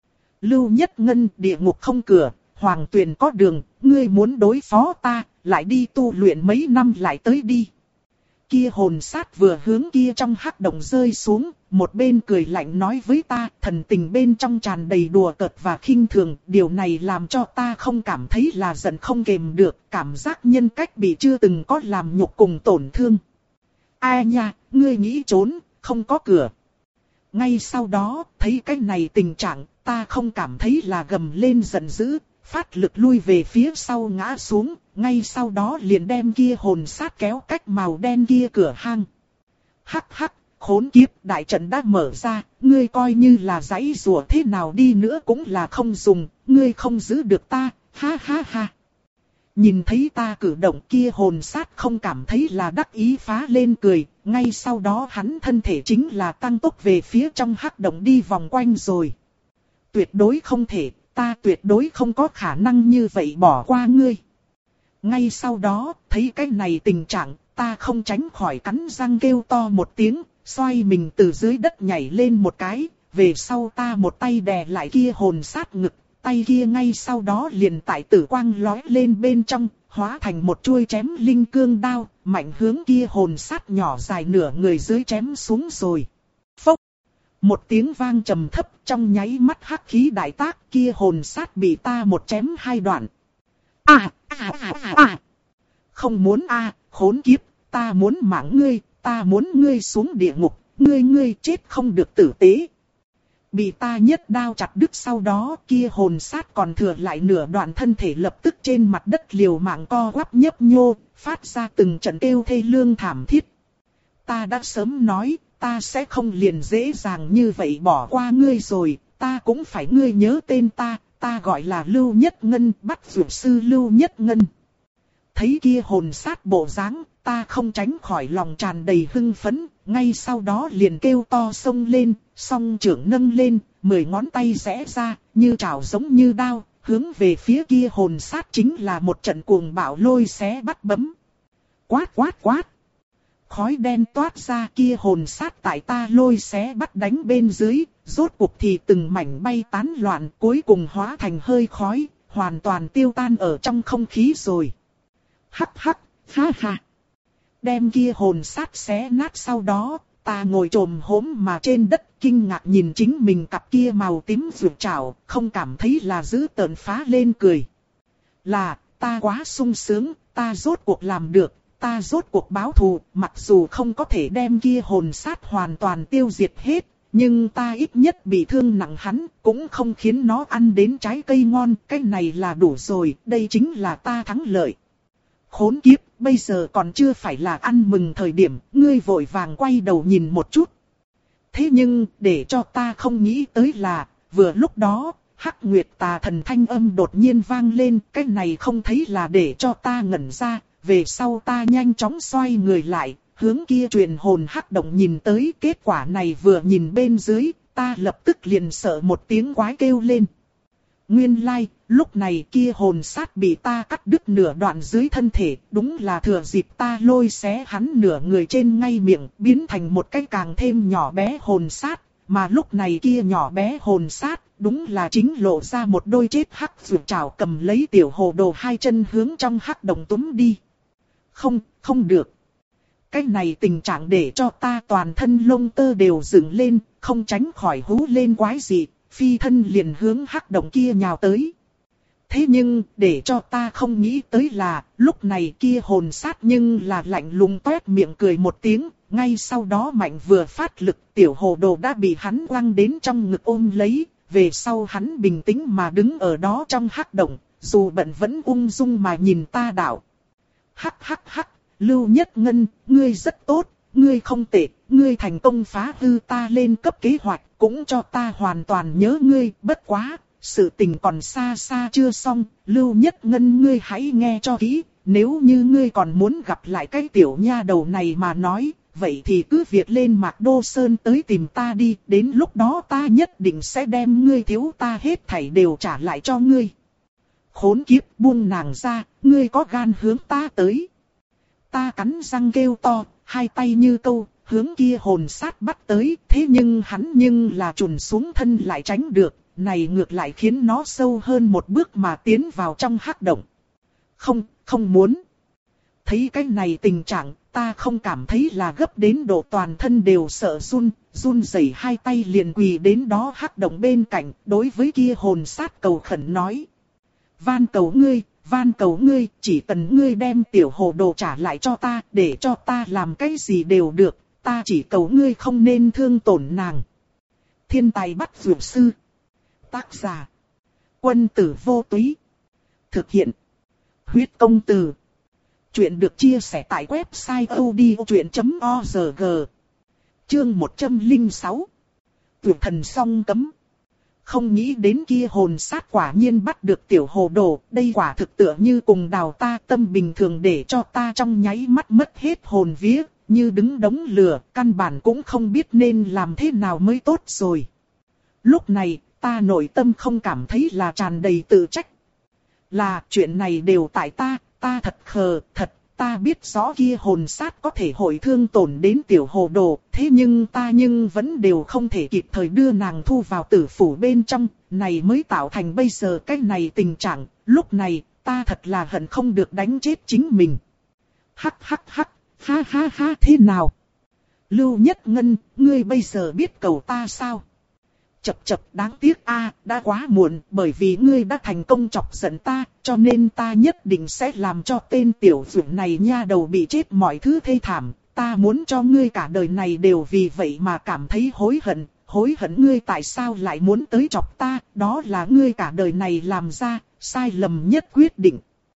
Lưu Nhất Ngân, địa ngục không cửa, hoàng tuyền có đường, ngươi muốn đối phó ta, lại đi tu luyện mấy năm lại tới đi. Kia hồn sát vừa hướng kia trong hắc động rơi xuống, một bên cười lạnh nói với ta, thần tình bên trong tràn đầy đùa cợt và khinh thường, điều này làm cho ta không cảm thấy là giận không kềm được, cảm giác nhân cách bị chưa từng có làm nhục cùng tổn thương. Ai nha, ngươi nghĩ trốn, không có cửa. Ngay sau đó, thấy cái này tình trạng, ta không cảm thấy là gầm lên giận dữ, phát lực lui về phía sau ngã xuống, ngay sau đó liền đem kia hồn sát kéo cách màu đen kia cửa hang. Hắc hắc, khốn kiếp, đại trận đã mở ra, ngươi coi như là giãy rùa thế nào đi nữa cũng là không dùng, ngươi không giữ được ta, ha ha ha. Nhìn thấy ta cử động kia hồn sát không cảm thấy là đắc ý phá lên cười, ngay sau đó hắn thân thể chính là tăng tốc về phía trong hắc động đi vòng quanh rồi. Tuyệt đối không thể, ta tuyệt đối không có khả năng như vậy bỏ qua ngươi. Ngay sau đó, thấy cái này tình trạng, ta không tránh khỏi cắn răng kêu to một tiếng, xoay mình từ dưới đất nhảy lên một cái, về sau ta một tay đè lại kia hồn sát ngực, tay kia ngay sau đó liền tại tử quang lóe lên bên trong, hóa thành một chuôi chém linh cương đao, mạnh hướng kia hồn sát nhỏ dài nửa người dưới chém xuống rồi. Phốc! Một tiếng vang trầm thấp, trong nháy mắt hắc khí đại tác, kia hồn sát bị ta một chém hai đoạn. À, à, à, à, à. Không muốn a, à, khốn kiếp, ta muốn mạng ngươi, ta muốn ngươi xuống địa ngục, ngươi ngươi chết không được tử tế. Bị ta nhất đao chặt đứt sau đó, kia hồn sát còn thừa lại nửa đoạn thân thể lập tức trên mặt đất liều mạng co quắp nhấp nhô, phát ra từng trận kêu thê lương thảm thiết. Ta đã sớm nói, ta sẽ không liền dễ dàng như vậy bỏ qua ngươi rồi, ta cũng phải ngươi nhớ tên ta, ta gọi là Lưu Nhất Ngân, bắt dược sư Lưu Nhất Ngân. Thấy kia hồn sát bộ dáng, ta không tránh khỏi lòng tràn đầy hưng phấn, ngay sau đó liền kêu to xông lên, song trưởng nâng lên, mười ngón tay rẽ ra, như chảo giống như đao, hướng về phía kia hồn sát chính là một trận cuồng bạo lôi xé bắt bấm. Quát quát quát! Khói đen toát ra, kia hồn sát tại ta lôi xé bắt đánh bên dưới, rốt cuộc thì từng mảnh bay tán loạn, cuối cùng hóa thành hơi khói, hoàn toàn tiêu tan ở trong không khí rồi. Hắc hắc, ha ha. Đem kia hồn sát xé nát sau đó, ta ngồi trồm hổm mà trên đất kinh ngạc nhìn chính mình cặp kia màu tím rực trảo, không cảm thấy là dữ tợn phá lên cười. Là, ta quá sung sướng, ta rốt cuộc làm được, ta rốt cuộc báo thù, mặc dù không có thể đem kia hồn sát hoàn toàn tiêu diệt hết, nhưng ta ít nhất bị thương nặng hắn, cũng không khiến nó ăn đến trái cây ngon, cái này là đủ rồi, đây chính là ta thắng lợi. Khốn kiếp, bây giờ còn chưa phải là ăn mừng thời điểm, ngươi vội vàng quay đầu nhìn một chút. Thế nhưng, để cho ta không nghĩ tới là, vừa lúc đó, Hắc Nguyệt Tà Thần thanh âm đột nhiên vang lên, cái này không thấy là để cho ta ngẩn ra, về sau ta nhanh chóng xoay người lại, hướng kia truyền hồn hắc động nhìn tới, kết quả này vừa nhìn bên dưới, ta lập tức liền sợ một tiếng quái kêu lên. Nguyên lai, like, lúc này kia hồn sát bị ta cắt đứt nửa đoạn dưới thân thể, đúng là thừa dịp ta lôi xé hắn nửa người trên ngay miệng, biến thành một cái càng thêm nhỏ bé hồn sát, mà lúc này kia nhỏ bé hồn sát, đúng là chính lộ ra một đôi chết hắc vượt trảo cầm lấy tiểu hồ đồ hai chân hướng trong hắc động túm đi. Không, không được. Cái này tình trạng để cho ta toàn thân lông tơ đều dựng lên, không tránh khỏi hú lên quái gì, phi thân liền hướng hắc động kia nhào tới. Thế nhưng, để cho ta không nghĩ tới là, lúc này kia hồn sát nhưng là lạnh lùng toét miệng cười một tiếng, ngay sau đó mạnh vừa phát lực, tiểu hồ đồ đã bị hắn quăng đến trong ngực ôm lấy, về sau hắn bình tĩnh mà đứng ở đó trong hắc động, dù bận vẫn ung dung mà nhìn ta đạo. Hắc hắc hắc, Lưu Nhất Ngân, ngươi rất tốt, ngươi không tệ, ngươi thành công phá hư ta lên cấp kế hoạch, cũng cho ta hoàn toàn nhớ ngươi, bất quá. Sự tình còn xa xa chưa xong, Lưu Nhất Ngân ngươi hãy nghe cho kỹ, nếu như ngươi còn muốn gặp lại cái tiểu nha đầu này mà nói, vậy thì cứ việc lên Mạc Đô Sơn tới tìm ta đi, đến lúc đó ta nhất định sẽ đem ngươi thiếu ta hết thảy đều trả lại cho ngươi. Khốn kiếp, buông nàng ra, ngươi có gan hướng ta tới. Ta cắn răng kêu to, hai tay như câu, hướng kia hồn sát bắt tới, thế nhưng hắn nhưng là chùn xuống thân lại tránh được. Này ngược lại khiến nó sâu hơn một bước mà tiến vào trong hắc động. Không, không muốn. Thấy cái này tình trạng, ta không cảm thấy là gấp đến độ toàn thân đều sợ run, run rẩy hai tay liền quỳ đến đó hắc động bên cạnh, đối với kia hồn sát cầu khẩn nói. Van cầu ngươi, van cầu ngươi, chỉ cần ngươi đem tiểu hồ đồ trả lại cho ta, để cho ta làm cái gì đều được, ta chỉ cầu ngươi không nên thương tổn nàng. Thiên tài bắt dược sư. Tác giả. Quân tử vô túy. Thực hiện. Huyết công từ. Chuyện được chia sẻ tại website odchuyện chấm org. Chương một trăm lẻ sáu. Tuyệt thần song cấm. Không nghĩ đến kia hồn sát quả nhiên bắt được tiểu hồ đồ. Đây quả thực tựa như cùng đào ta tâm bình thường để cho ta trong nháy mắt mất hết hồn vía. Như đứng đống lửa. Căn bản cũng không biết nên làm thế nào mới tốt rồi. Lúc này. Ta nội tâm không cảm thấy là tràn đầy tự trách. Là chuyện này đều tại ta, ta thật khờ, thật, ta biết rõ kia hồn sát có thể hội thương tổn đến tiểu hồ đồ, thế nhưng ta nhưng vẫn đều không thể kịp thời đưa nàng thu vào tử phủ bên trong, này mới tạo thành bây giờ cái này tình trạng, lúc này, ta thật là hận không được đánh chết chính mình. Hắc hắc hắc, ha ha ha thế nào? Lưu Nhất Ngân, ngươi bây giờ biết cầu ta sao? Chập chập đáng tiếc a, đã quá muộn, bởi vì ngươi đã thành công chọc giận ta, cho nên ta nhất định sẽ làm cho tên tiểu dưỡng này nha đầu bị chết mọi thứ thê thảm. Ta muốn cho ngươi cả đời này đều vì vậy mà cảm thấy hối hận, hối hận ngươi tại sao lại muốn tới chọc ta, đó là ngươi cả đời này làm ra, sai lầm nhất quyết định.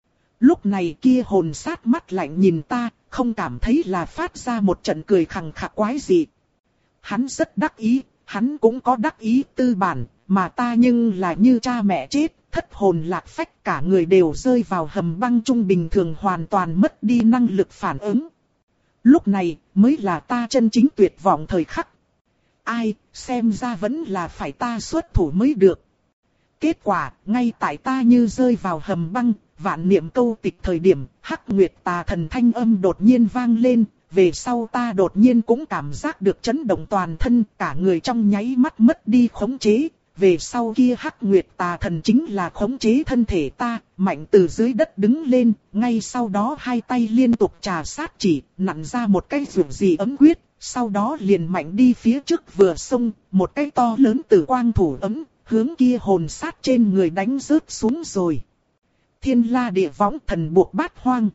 Lúc này kia hồn sát mắt lạnh nhìn ta, không cảm thấy là phát ra một trận cười khằng khặc quái gì. Hắn rất đắc ý. Hắn cũng có đắc ý tư bản, mà ta nhưng là như cha mẹ chết, thất hồn lạc phách cả người đều rơi vào hầm băng trung bình thường hoàn toàn mất đi năng lực phản ứng. Lúc này mới là ta chân chính tuyệt vọng thời khắc. Ai, xem ra vẫn là phải ta xuất thủ mới được. Kết quả, ngay tại ta như rơi vào hầm băng, vạn niệm câu tịch thời điểm, Hắc Nguyệt Tà Thần thanh âm đột nhiên vang lên. Về sau ta đột nhiên cũng cảm giác được chấn động toàn thân, cả người trong nháy mắt mất đi khống chế. Về sau kia Hắc Nguyệt Tà Thần chính là khống chế thân thể ta, mạnh từ dưới đất đứng lên, ngay sau đó hai tay liên tục trà sát chỉ, nặn ra một cái rượu gì ấm quyết, sau đó liền mạnh đi phía trước vừa xông, một cái to lớn tử quang thủ ấm, hướng kia hồn sát trên người đánh rớt xuống rồi. Thiên la địa võng thần buộc bát hoang.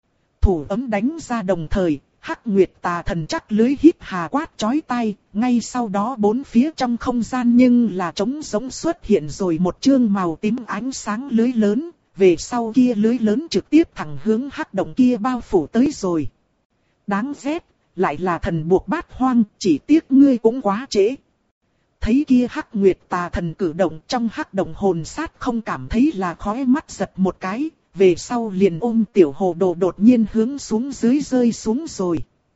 Thủ ấm đánh ra đồng thời. Hắc Nguyệt Tà Thần chắc lưới hít hà quát chói tai, ngay sau đó bốn phía trong không gian nhưng là trống rỗng xuất hiện rồi một chương màu tím ánh sáng lưới lớn, về sau kia lưới lớn trực tiếp thẳng hướng hắc động kia bao phủ tới rồi. Đáng ghét, lại là thần buộc bát hoang, chỉ tiếc ngươi cũng quá trễ. Thấy kia Hắc Nguyệt Tà Thần cử động trong hắc động hồn sát không cảm thấy là khóe mắt giật một cái. Về sau liền ôm tiểu hồ đồ đột nhiên hướng xuống dưới rơi xuống rồi.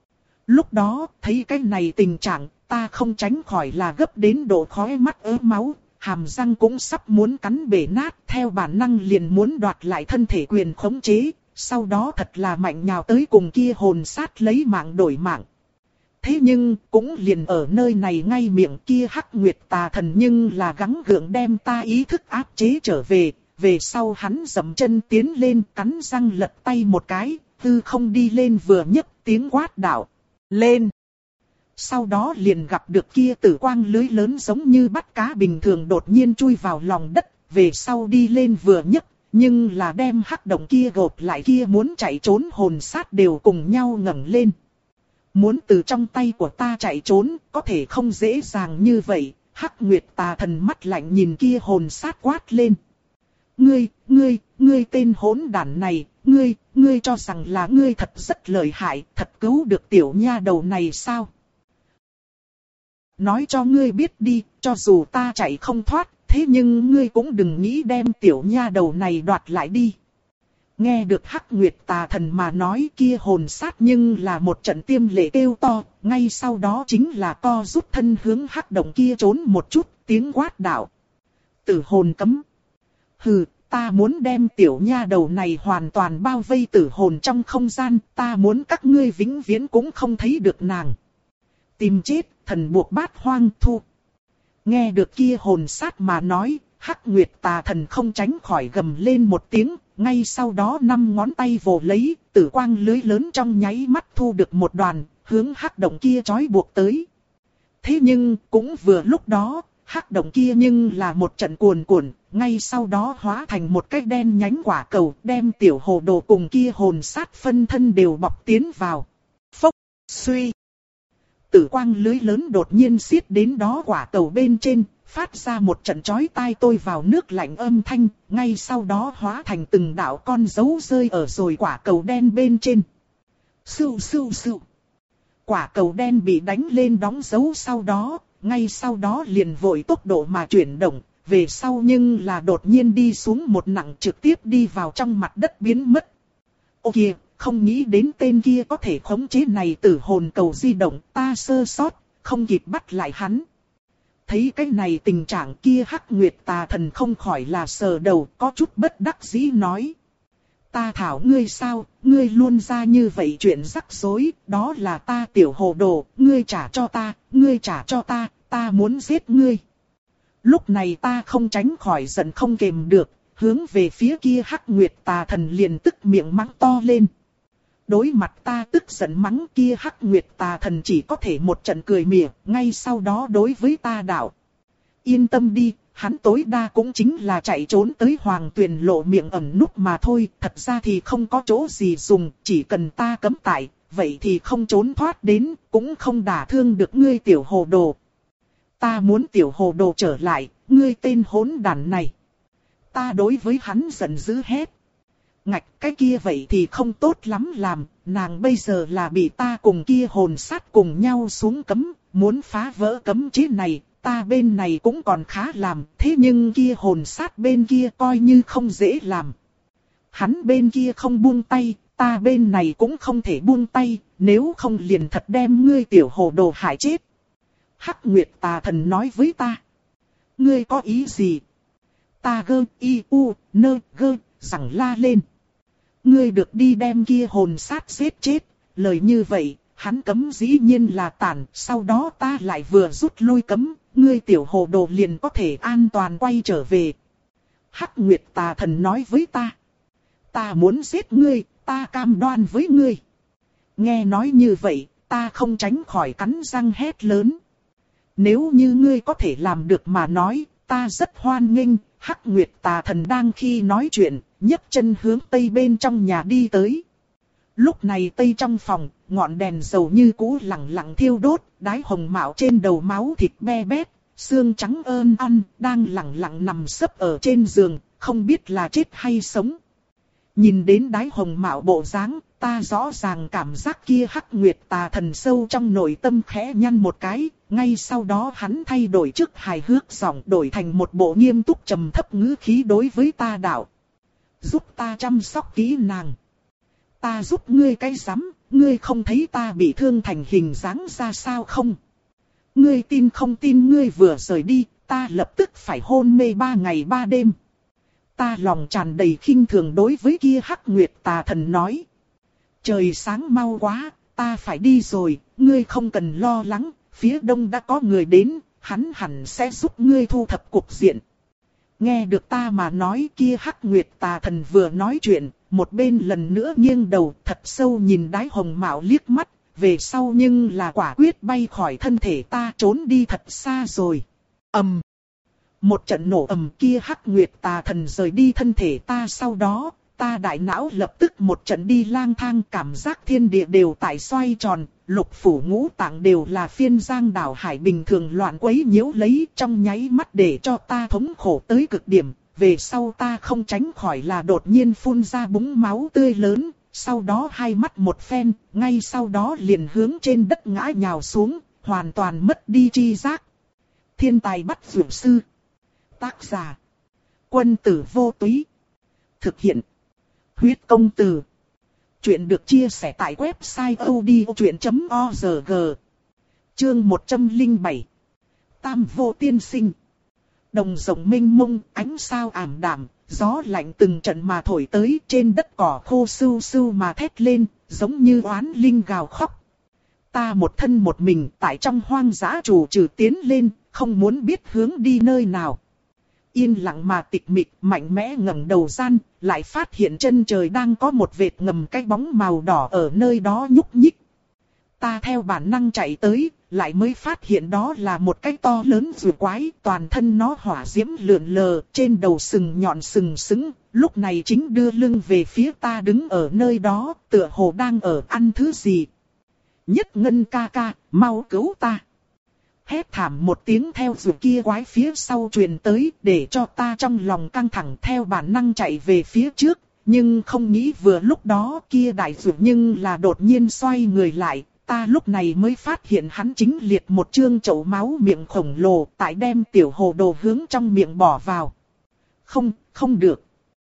Lúc đó, thấy cái này tình trạng, ta không tránh khỏi là gấp đến độ khóe mắt ớ máu, hàm răng cũng sắp muốn cắn bể nát, theo bản năng liền muốn đoạt lại thân thể quyền khống chế, sau đó thật là mạnh nhào tới cùng kia hồn sát lấy mạng đổi mạng. Thế nhưng, cũng liền ở nơi này ngay miệng kia Hắc Nguyệt tà thần nhưng là gắng gượng đem ta ý thức áp chế trở về. Về sau hắn dậm chân tiến lên, cắn răng lật tay một cái, tư không đi lên vừa nhấc tiếng quát đạo. Lên! Sau đó liền gặp được kia tử quang lưới lớn giống như bắt cá bình thường đột nhiên chui vào lòng đất, về sau đi lên vừa nhấc, nhưng là đem hắc động kia gột lại kia muốn chạy trốn hồn sát đều cùng nhau ngẩng lên. Muốn từ trong tay của ta chạy trốn, có thể không dễ dàng như vậy, Hắc Nguyệt tà thần mắt lạnh nhìn kia hồn sát quát lên. Ngươi, ngươi, ngươi tên hỗn đản này, ngươi, ngươi cho rằng là ngươi thật rất lợi hại, thật cứu được tiểu nha đầu này sao? Nói cho ngươi biết đi, cho dù ta chạy không thoát, thế nhưng ngươi cũng đừng nghĩ đem tiểu nha đầu này đoạt lại đi. Nghe được Hắc Nguyệt tà thần mà nói kia hồn sát nhưng là một trận tiêm lệ kêu to, ngay sau đó chính là co rút thân hướng hắc động kia trốn một chút, tiếng quát đạo. Tử hồn cấm. Hừ, ta muốn đem tiểu nha đầu này hoàn toàn bao vây tử hồn trong không gian, ta muốn các ngươi vĩnh viễn cũng không thấy được nàng. Tìm chết, thần buộc bát hoang thu. Nghe được kia hồn sát mà nói, Hắc Nguyệt tà thần không tránh khỏi gầm lên một tiếng, ngay sau đó năm ngón tay vồ lấy, tử quang lưới lớn trong nháy mắt thu được một đoàn, hướng hắc động kia trói buộc tới. Thế nhưng, cũng vừa lúc đó, hắc động kia nhưng là một trận cuồn cuộn, ngay sau đó hóa thành một cái đen nhánh quả cầu, đem tiểu hồ đồ cùng kia hồn sát phân thân đều bọc tiến vào. Phốc, suy. Tử quang lưới lớn đột nhiên xiết đến đó quả cầu bên trên, phát ra một trận chói tai tôi vào nước lạnh âm thanh, ngay sau đó hóa thành từng đạo con dấu rơi ở rồi quả cầu đen bên trên. Sưu sưu sưu. Quả cầu đen bị đánh lên đóng dấu sau đó, ngay sau đó liền vội tốc độ mà chuyển động, về sau nhưng là đột nhiên đi xuống một nặng trực tiếp đi vào trong mặt đất biến mất. Ô kìa, không nghĩ đến tên kia có thể khống chế này tử hồn cầu di động, ta sơ sót, không kịp bắt lại hắn. Thấy cái này tình trạng kia Hắc Nguyệt tà thần không khỏi là sờ đầu, có chút bất đắc dĩ nói. Ta thảo ngươi sao, ngươi luôn ra như vậy chuyện rắc rối, đó là ta tiểu hồ đồ, ngươi trả cho ta, ngươi trả cho ta, ta muốn giết ngươi. Lúc này ta không tránh khỏi giận không kềm được, hướng về phía kia Hắc Nguyệt tà thần liền tức miệng mắng to lên. Đối mặt ta tức giận mắng kia Hắc Nguyệt tà thần chỉ có thể một trận cười mỉa, ngay sau đó đối với ta đạo. Yên tâm đi, hắn tối đa cũng chính là chạy trốn tới Hoàng Tuyền lộ miệng ẩn núp mà thôi, thật ra thì không có chỗ gì dùng, chỉ cần ta cấm tại, vậy thì không trốn thoát đến, cũng không đả thương được ngươi tiểu hồ đồ. Ta muốn tiểu hồ đồ trở lại, ngươi tên hỗn đản này. Ta đối với hắn giận dữ hét. Ngạch cái kia vậy thì không tốt lắm làm, nàng bây giờ là bị ta cùng kia hồn sát cùng nhau xuống cấm, muốn phá vỡ cấm chế này, ta bên này cũng còn khá làm, thế nhưng kia hồn sát bên kia coi như không dễ làm. Hắn bên kia không buông tay, ta bên này cũng không thể buông tay, nếu không liền thật đem ngươi tiểu hồ đồ hại chết. Hắc Nguyệt tà thần nói với ta. Ngươi có ý gì? Ta gơ y u nơ gơ rằng la lên. Ngươi được đi đem kia hồn sát giết chết, lời như vậy, hắn cấm dĩ nhiên là tàn, sau đó ta lại vừa rút lui cấm, ngươi tiểu hồ đồ liền có thể an toàn quay trở về. Hắc Nguyệt tà thần nói với ta. Ta muốn giết ngươi, ta cam đoan với ngươi. Nghe nói như vậy, ta không tránh khỏi cắn răng hét lớn. Nếu như ngươi có thể làm được mà nói, ta rất hoan nghênh. Hắc Nguyệt tà thần đang khi nói chuyện, nhấc chân hướng tây bên trong nhà đi tới. Lúc này tây trong phòng, ngọn đèn dầu như cũ lặng lặng thiêu đốt, đái hồng mạo trên đầu máu thịt be bét, xương trắng ơn ăn, đang lặng lặng nằm sấp ở trên giường, không biết là chết hay sống. Nhìn đến đái hồng mạo bộ dáng, ta rõ ràng cảm giác kia Hắc Nguyệt tà thần sâu trong nội tâm khẽ nhăn một cái, ngay sau đó hắn thay đổi trước hài hước giọng đổi thành một bộ nghiêm túc trầm thấp ngữ khí đối với ta đạo. Giúp ta chăm sóc kỹ nàng. Ta giúp ngươi cái rắm, ngươi không thấy ta bị thương thành hình dáng ra sao không? Ngươi tin không tin ngươi vừa rời đi, ta lập tức phải hôn mê ba ngày ba đêm. Ta lòng tràn đầy khinh thường đối với kia Hắc Nguyệt tà thần nói. Trời sáng mau quá, ta phải đi rồi, ngươi không cần lo lắng, phía đông đã có người đến, hắn hẳn sẽ giúp ngươi thu thập cục diện. Nghe được ta mà nói, kia Hắc Nguyệt Tà Thần vừa nói chuyện, một bên lần nữa nghiêng đầu thật sâu nhìn Đái Hồng Mạo liếc mắt, về sau nhưng là quả quyết bay khỏi thân thể ta trốn đi thật xa rồi. Ầm. Một trận nổ ầm, kia Hắc Nguyệt Tà Thần rời đi thân thể ta, sau đó, ta đại não lập tức một trận đi lang thang, cảm giác thiên địa đều tại xoay tròn, lục phủ ngũ tạng đều là phiên giang đảo hải bình thường loạn quấy nhiễu lấy, trong nháy mắt để cho ta thống khổ tới cực điểm. Về sau ta không tránh khỏi là đột nhiên phun ra búng máu tươi lớn, sau đó hai mắt một phen, ngay sau đó liền hướng trên đất ngã nhào xuống, hoàn toàn mất đi tri giác. Thiên tài bắt dược sư. Tác giả: Quân tử vô túy. Thực hiện: Huyết công từ. Chuyện được chia sẻ tại website odchuyện chấm org. Chương một trăm lẻ bảy. Tam vô tiên sinh. Đồng rộng mênh mông, ánh sao ảm đạm, gió lạnh từng trận mà thổi tới, trên đất cỏ khô sưu sưu mà thét lên, giống như oán linh gào khóc. Ta một thân một mình tại trong hoang dã trù trừ tiến lên, không muốn biết hướng đi nơi nào. Yên lặng mà tịch mịch, mạnh mẽ ngẩng đầu gian, lại phát hiện chân trời đang có một vệt ngầm cái bóng màu đỏ ở nơi đó nhúc nhích. Ta theo bản năng chạy tới, lại mới phát hiện đó là một cái to lớn rùa quái, toàn thân nó hỏa diễm lượn lờ, trên đầu sừng nhọn sừng sững, lúc này chính đưa lưng về phía ta đứng ở nơi đó, tựa hồ đang ở ăn thứ gì. Nhất Ngân ca ca, mau cứu ta. Hét thảm một tiếng theo rùa kia quái phía sau truyền tới, để cho ta trong lòng căng thẳng theo bản năng chạy về phía trước, nhưng không nghĩ vừa lúc đó kia đại rùa nhưng là đột nhiên xoay người lại. Ta lúc này mới phát hiện hắn chính liệt một trương chậu máu miệng khổng lồ, tại đem tiểu hồ đồ hướng trong miệng bỏ vào. Không, không được.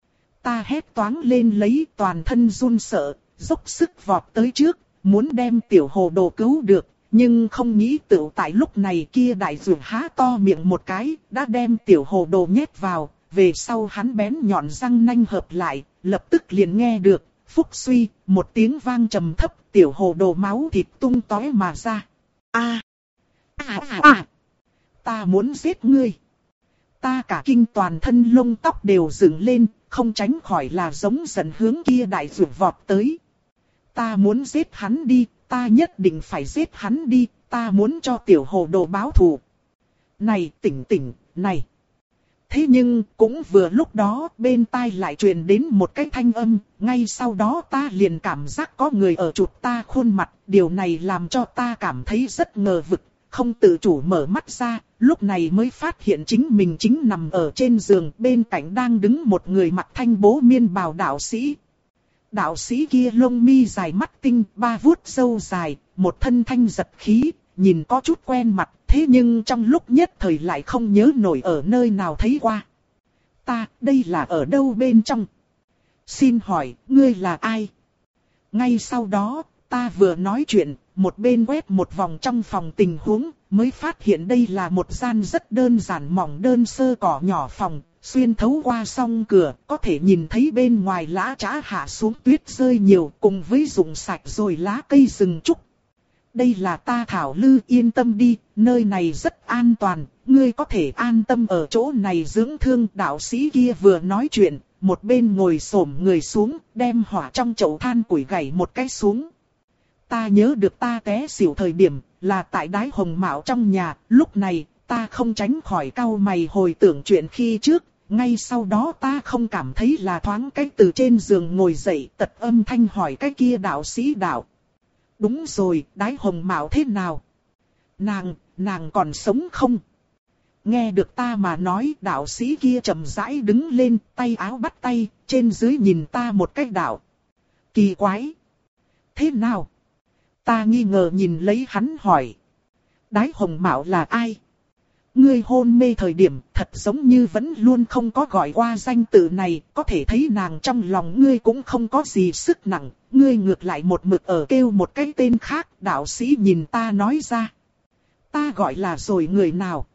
Ta hét toáng lên lấy, toàn thân run sợ, dốc sức vọt tới trước, muốn đem tiểu hồ đồ cứu được. Nhưng không nghĩ tựu tại lúc này kia đại rùa há to miệng một cái, đã đem tiểu hồ đồ nhét vào. Về sau hắn bén nhọn răng nanh hợp lại, lập tức liền nghe được. Phúc suy, một tiếng vang trầm thấp, tiểu hồ đồ máu thịt tung tóe mà ra. A, a a a, ta muốn giết ngươi. Ta cả kinh, toàn thân lông tóc đều dựng lên, không tránh khỏi là giống giận hướng kia đại rùa vọt tới. Ta muốn giết hắn đi, ta nhất định phải giết hắn đi, ta muốn cho tiểu hồ đồ báo thù. Này tỉnh tỉnh, này. Thế nhưng, cũng vừa lúc đó, bên tai lại truyền đến một cái thanh âm, ngay sau đó ta liền cảm giác có người ở chụp ta khuôn mặt, điều này làm cho ta cảm thấy rất ngờ vực, không tự chủ mở mắt ra, lúc này mới phát hiện chính mình chính nằm ở trên giường, bên cạnh đang đứng một người mặc thanh bố miên bào đạo sĩ. Đạo sĩ kia lông mi dài mắt tinh, ba vuốt râu dài, một thân thanh giật khí, nhìn có chút quen mặt, thế nhưng trong lúc nhất thời lại không nhớ nổi ở nơi nào thấy qua. Ta, đây là ở đâu bên trong? Xin hỏi, ngươi là ai? Ngay sau đó, ta vừa nói chuyện, một bên quét một vòng trong phòng tình huống, mới phát hiện đây là một gian rất đơn giản mỏng đơn sơ cỏ nhỏ phòng. Xuyên thấu qua song cửa, có thể nhìn thấy bên ngoài lá trá hạ xuống tuyết rơi nhiều, cùng với rụng sạch rồi lá cây rừng trúc. Đây là ta Thảo Lư, yên tâm đi, nơi này rất an toàn, ngươi có thể an tâm ở chỗ này dưỡng thương. Đạo sĩ kia vừa nói chuyện, một bên ngồi xổm người xuống, đem hỏa trong chậu than củi gảy một cái xuống. Ta nhớ được ta té xỉu thời điểm, là tại Đái Hồng Mạo trong nhà, lúc này, ta không tránh khỏi cau mày hồi tưởng chuyện khi trước. Ngay sau đó ta không cảm thấy là thoáng cái từ trên giường ngồi dậy, tật âm thanh hỏi cái kia đạo sĩ đạo. Đúng rồi, Đái Hồng Mạo thế nào? Nàng, nàng còn sống không? Nghe được ta mà nói, đạo sĩ kia chậm rãi đứng lên, tay áo bắt tay, trên dưới nhìn ta một cách đạo. Kỳ quái! Thế nào? Ta nghi ngờ nhìn lấy hắn hỏi. Đái Hồng Mạo là ai? Ngươi hôn mê thời điểm thật giống như vẫn luôn không có gọi qua danh tự này, có thể thấy nàng trong lòng ngươi cũng không có gì sức nặng, ngươi ngược lại một mực ở kêu một cái tên khác. Đạo sĩ nhìn ta nói ra. Ta gọi là rồi người nào?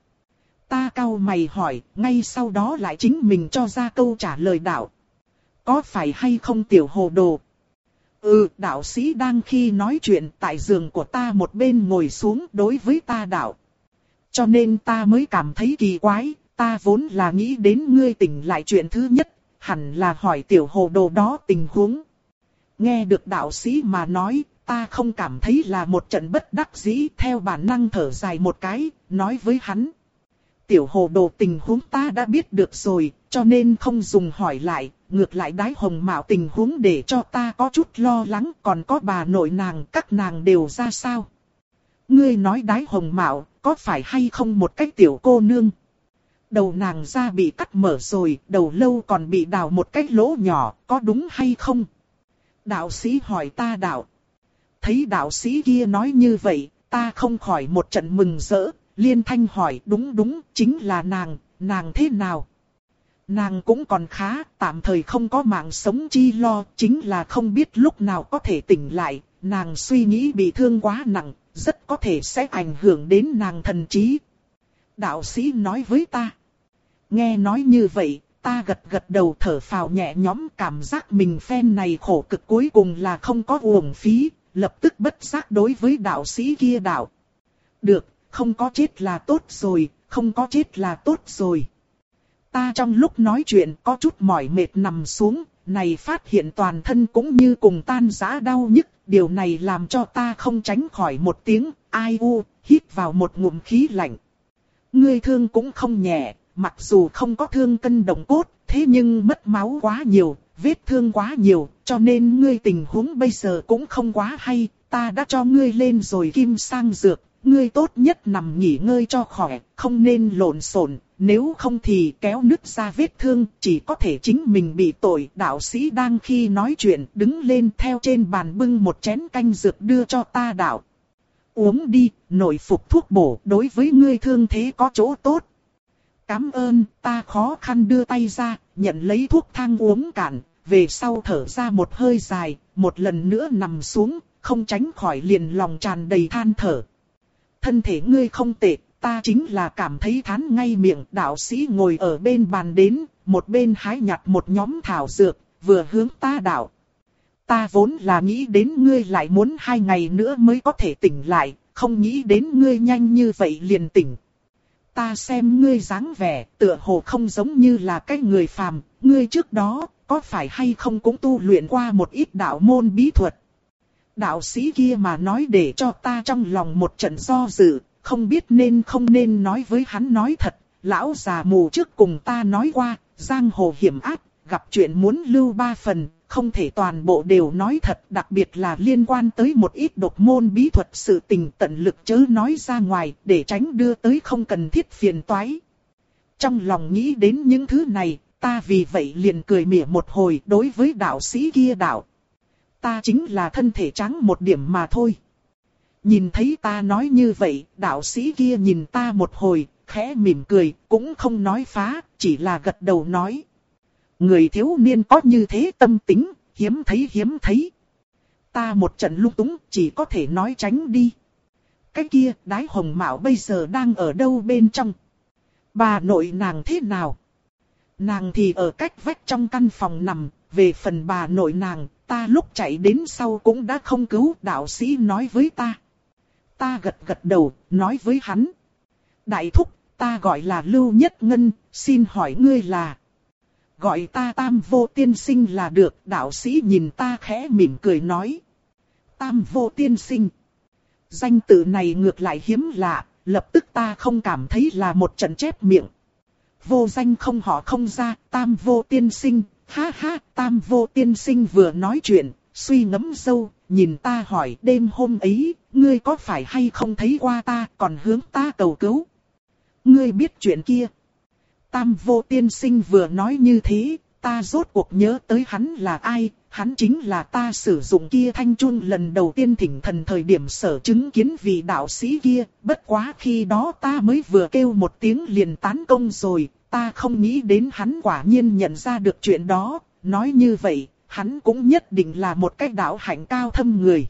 Ta cau mày hỏi, ngay sau đó lại chính mình cho ra câu trả lời đạo. Có phải hay không tiểu hồ đồ? Ừ, đạo sĩ đang khi nói chuyện tại giường của ta một bên ngồi xuống đối với ta đạo. Cho nên ta mới cảm thấy kỳ quái, ta vốn là nghĩ đến ngươi tỉnh lại chuyện thứ nhất, hẳn là hỏi tiểu hồ đồ đó tình huống. Nghe được đạo sĩ mà nói, ta không cảm thấy là một trận bất đắc dĩ, theo bản năng thở dài một cái, nói với hắn. Tiểu hồ đồ tình huống ta đã biết được rồi, cho nên không dùng hỏi lại, ngược lại Đái Hồng Mạo tình huống để cho ta có chút lo lắng, còn có bà nội nàng, các nàng đều ra sao? Ngươi nói Đái Hồng Mạo, có phải hay không một cái tiểu cô nương? Đầu nàng da bị cắt mở rồi, đầu lâu còn bị đào một cái lỗ nhỏ, có đúng hay không? Đạo sĩ hỏi ta đạo. Thấy đạo sĩ kia nói như vậy, ta không khỏi một trận mừng rỡ, liên thanh hỏi đúng đúng, chính là nàng, nàng thế nào? Nàng cũng còn khá, tạm thời không có mạng sống chi lo, chính là không biết lúc nào có thể tỉnh lại, nàng suy nghĩ bị thương quá nặng, rất có thể sẽ ảnh hưởng đến nàng thần trí. Đạo sĩ nói với ta. Nghe nói như vậy, ta gật gật đầu thở phào nhẹ nhõm, cảm giác mình phen này khổ cực cuối cùng là không có uổng phí, lập tức bất giác đối với đạo sĩ kia đạo. Được, không có chết là tốt rồi, không có chết là tốt rồi. Ta trong lúc nói chuyện có chút mỏi mệt nằm xuống, này phát hiện toàn thân cũng như cùng tan rã đau nhức, điều này làm cho ta không tránh khỏi một tiếng, ai u, hít vào một ngụm khí lạnh. Ngươi thương cũng không nhẹ, mặc dù không có thương cân động cốt, thế nhưng mất máu quá nhiều, vết thương quá nhiều, cho nên ngươi tình huống bây giờ cũng không quá hay, ta đã cho ngươi lên rồi kim sang dược, ngươi tốt nhất nằm nghỉ ngơi cho khỏe, không nên lộn xộn, nếu không thì kéo nứt ra vết thương, chỉ có thể chính mình bị tội. Đạo sĩ đang khi nói chuyện đứng lên theo trên bàn bưng một chén canh dược đưa cho ta đạo. Uống đi, nội phục thuốc bổ đối với ngươi thương thế có chỗ tốt. Cảm ơn, ta khó khăn đưa tay ra, nhận lấy thuốc thang uống cạn, về sau thở ra một hơi dài, một lần nữa nằm xuống, không tránh khỏi liền lòng tràn đầy than thở. Thân thể ngươi không tệ, ta chính là cảm thấy thán ngay miệng. Đạo sĩ ngồi ở bên bàn đến, một bên hái nhặt một nhóm thảo dược, vừa hướng ta đạo. Ta vốn là nghĩ đến ngươi lại muốn hai ngày nữa mới có thể tỉnh lại, không nghĩ đến ngươi nhanh như vậy liền tỉnh. Ta xem ngươi dáng vẻ, tựa hồ không giống như là cái người phàm, ngươi trước đó, có phải hay không cũng tu luyện qua một ít đạo môn bí thuật. Đạo sĩ kia mà nói để cho ta trong lòng một trận do dự, không biết nên không nên nói với hắn nói thật. Lão già mù trước cùng ta nói qua, giang hồ hiểm ác, gặp chuyện muốn lưu ba phần, không thể toàn bộ đều nói thật, đặc biệt là liên quan tới một ít độc môn bí thuật sự tình, tận lực chớ nói ra ngoài, để tránh đưa tới không cần thiết phiền toái. Trong lòng nghĩ đến những thứ này, ta vì vậy liền cười mỉa một hồi đối với đạo sĩ kia đạo. Ta chính là thân thể trắng một điểm mà thôi. Nhìn thấy ta nói như vậy, đạo sĩ kia nhìn ta một hồi, khẽ mỉm cười, cũng không nói phá, chỉ là gật đầu nói. Người thiếu niên có như thế tâm tính, hiếm thấy hiếm thấy. Ta một trận lung túng, chỉ có thể nói tránh đi. Cái kia, Đái Hồng Mạo bây giờ đang ở đâu bên trong? Bà nội nàng thế nào? Nàng thì ở cách vách trong căn phòng nằm, về phần bà nội nàng, ta lúc chạy đến sau cũng đã không cứu. Đạo sĩ nói với ta. Ta gật gật đầu, nói với hắn. Đại thúc, ta gọi là Lưu Nhất Ngân, xin hỏi ngươi là... Gọi ta Tam Vô Tiên Sinh là được. Đạo sĩ nhìn ta khẽ mỉm cười nói. Tam Vô Tiên Sinh. Danh tự này ngược lại hiếm lạ, lập tức ta không cảm thấy là một trận chép miệng. Vô danh không họ không ra, Tam Vô Tiên Sinh, ha ha. Tam Vô Tiên Sinh vừa nói chuyện, suy ngẫm sâu, nhìn ta hỏi đêm hôm ấy, ngươi có phải hay không thấy qua ta, còn hướng ta cầu cứu. Ngươi biết chuyện kia. Tam Vô Tiên Sinh vừa nói như thế, ta rốt cuộc nhớ tới hắn là ai, hắn chính là ta sử dụng kia thanh chun lần đầu tiên thỉnh thần thời điểm sở chứng kiến vị đạo sĩ kia, bất quá khi đó ta mới vừa kêu một tiếng liền tán công rồi, ta không nghĩ đến hắn quả nhiên nhận ra được chuyện đó, nói như vậy, hắn cũng nhất định là một cái đạo hạnh cao thâm người.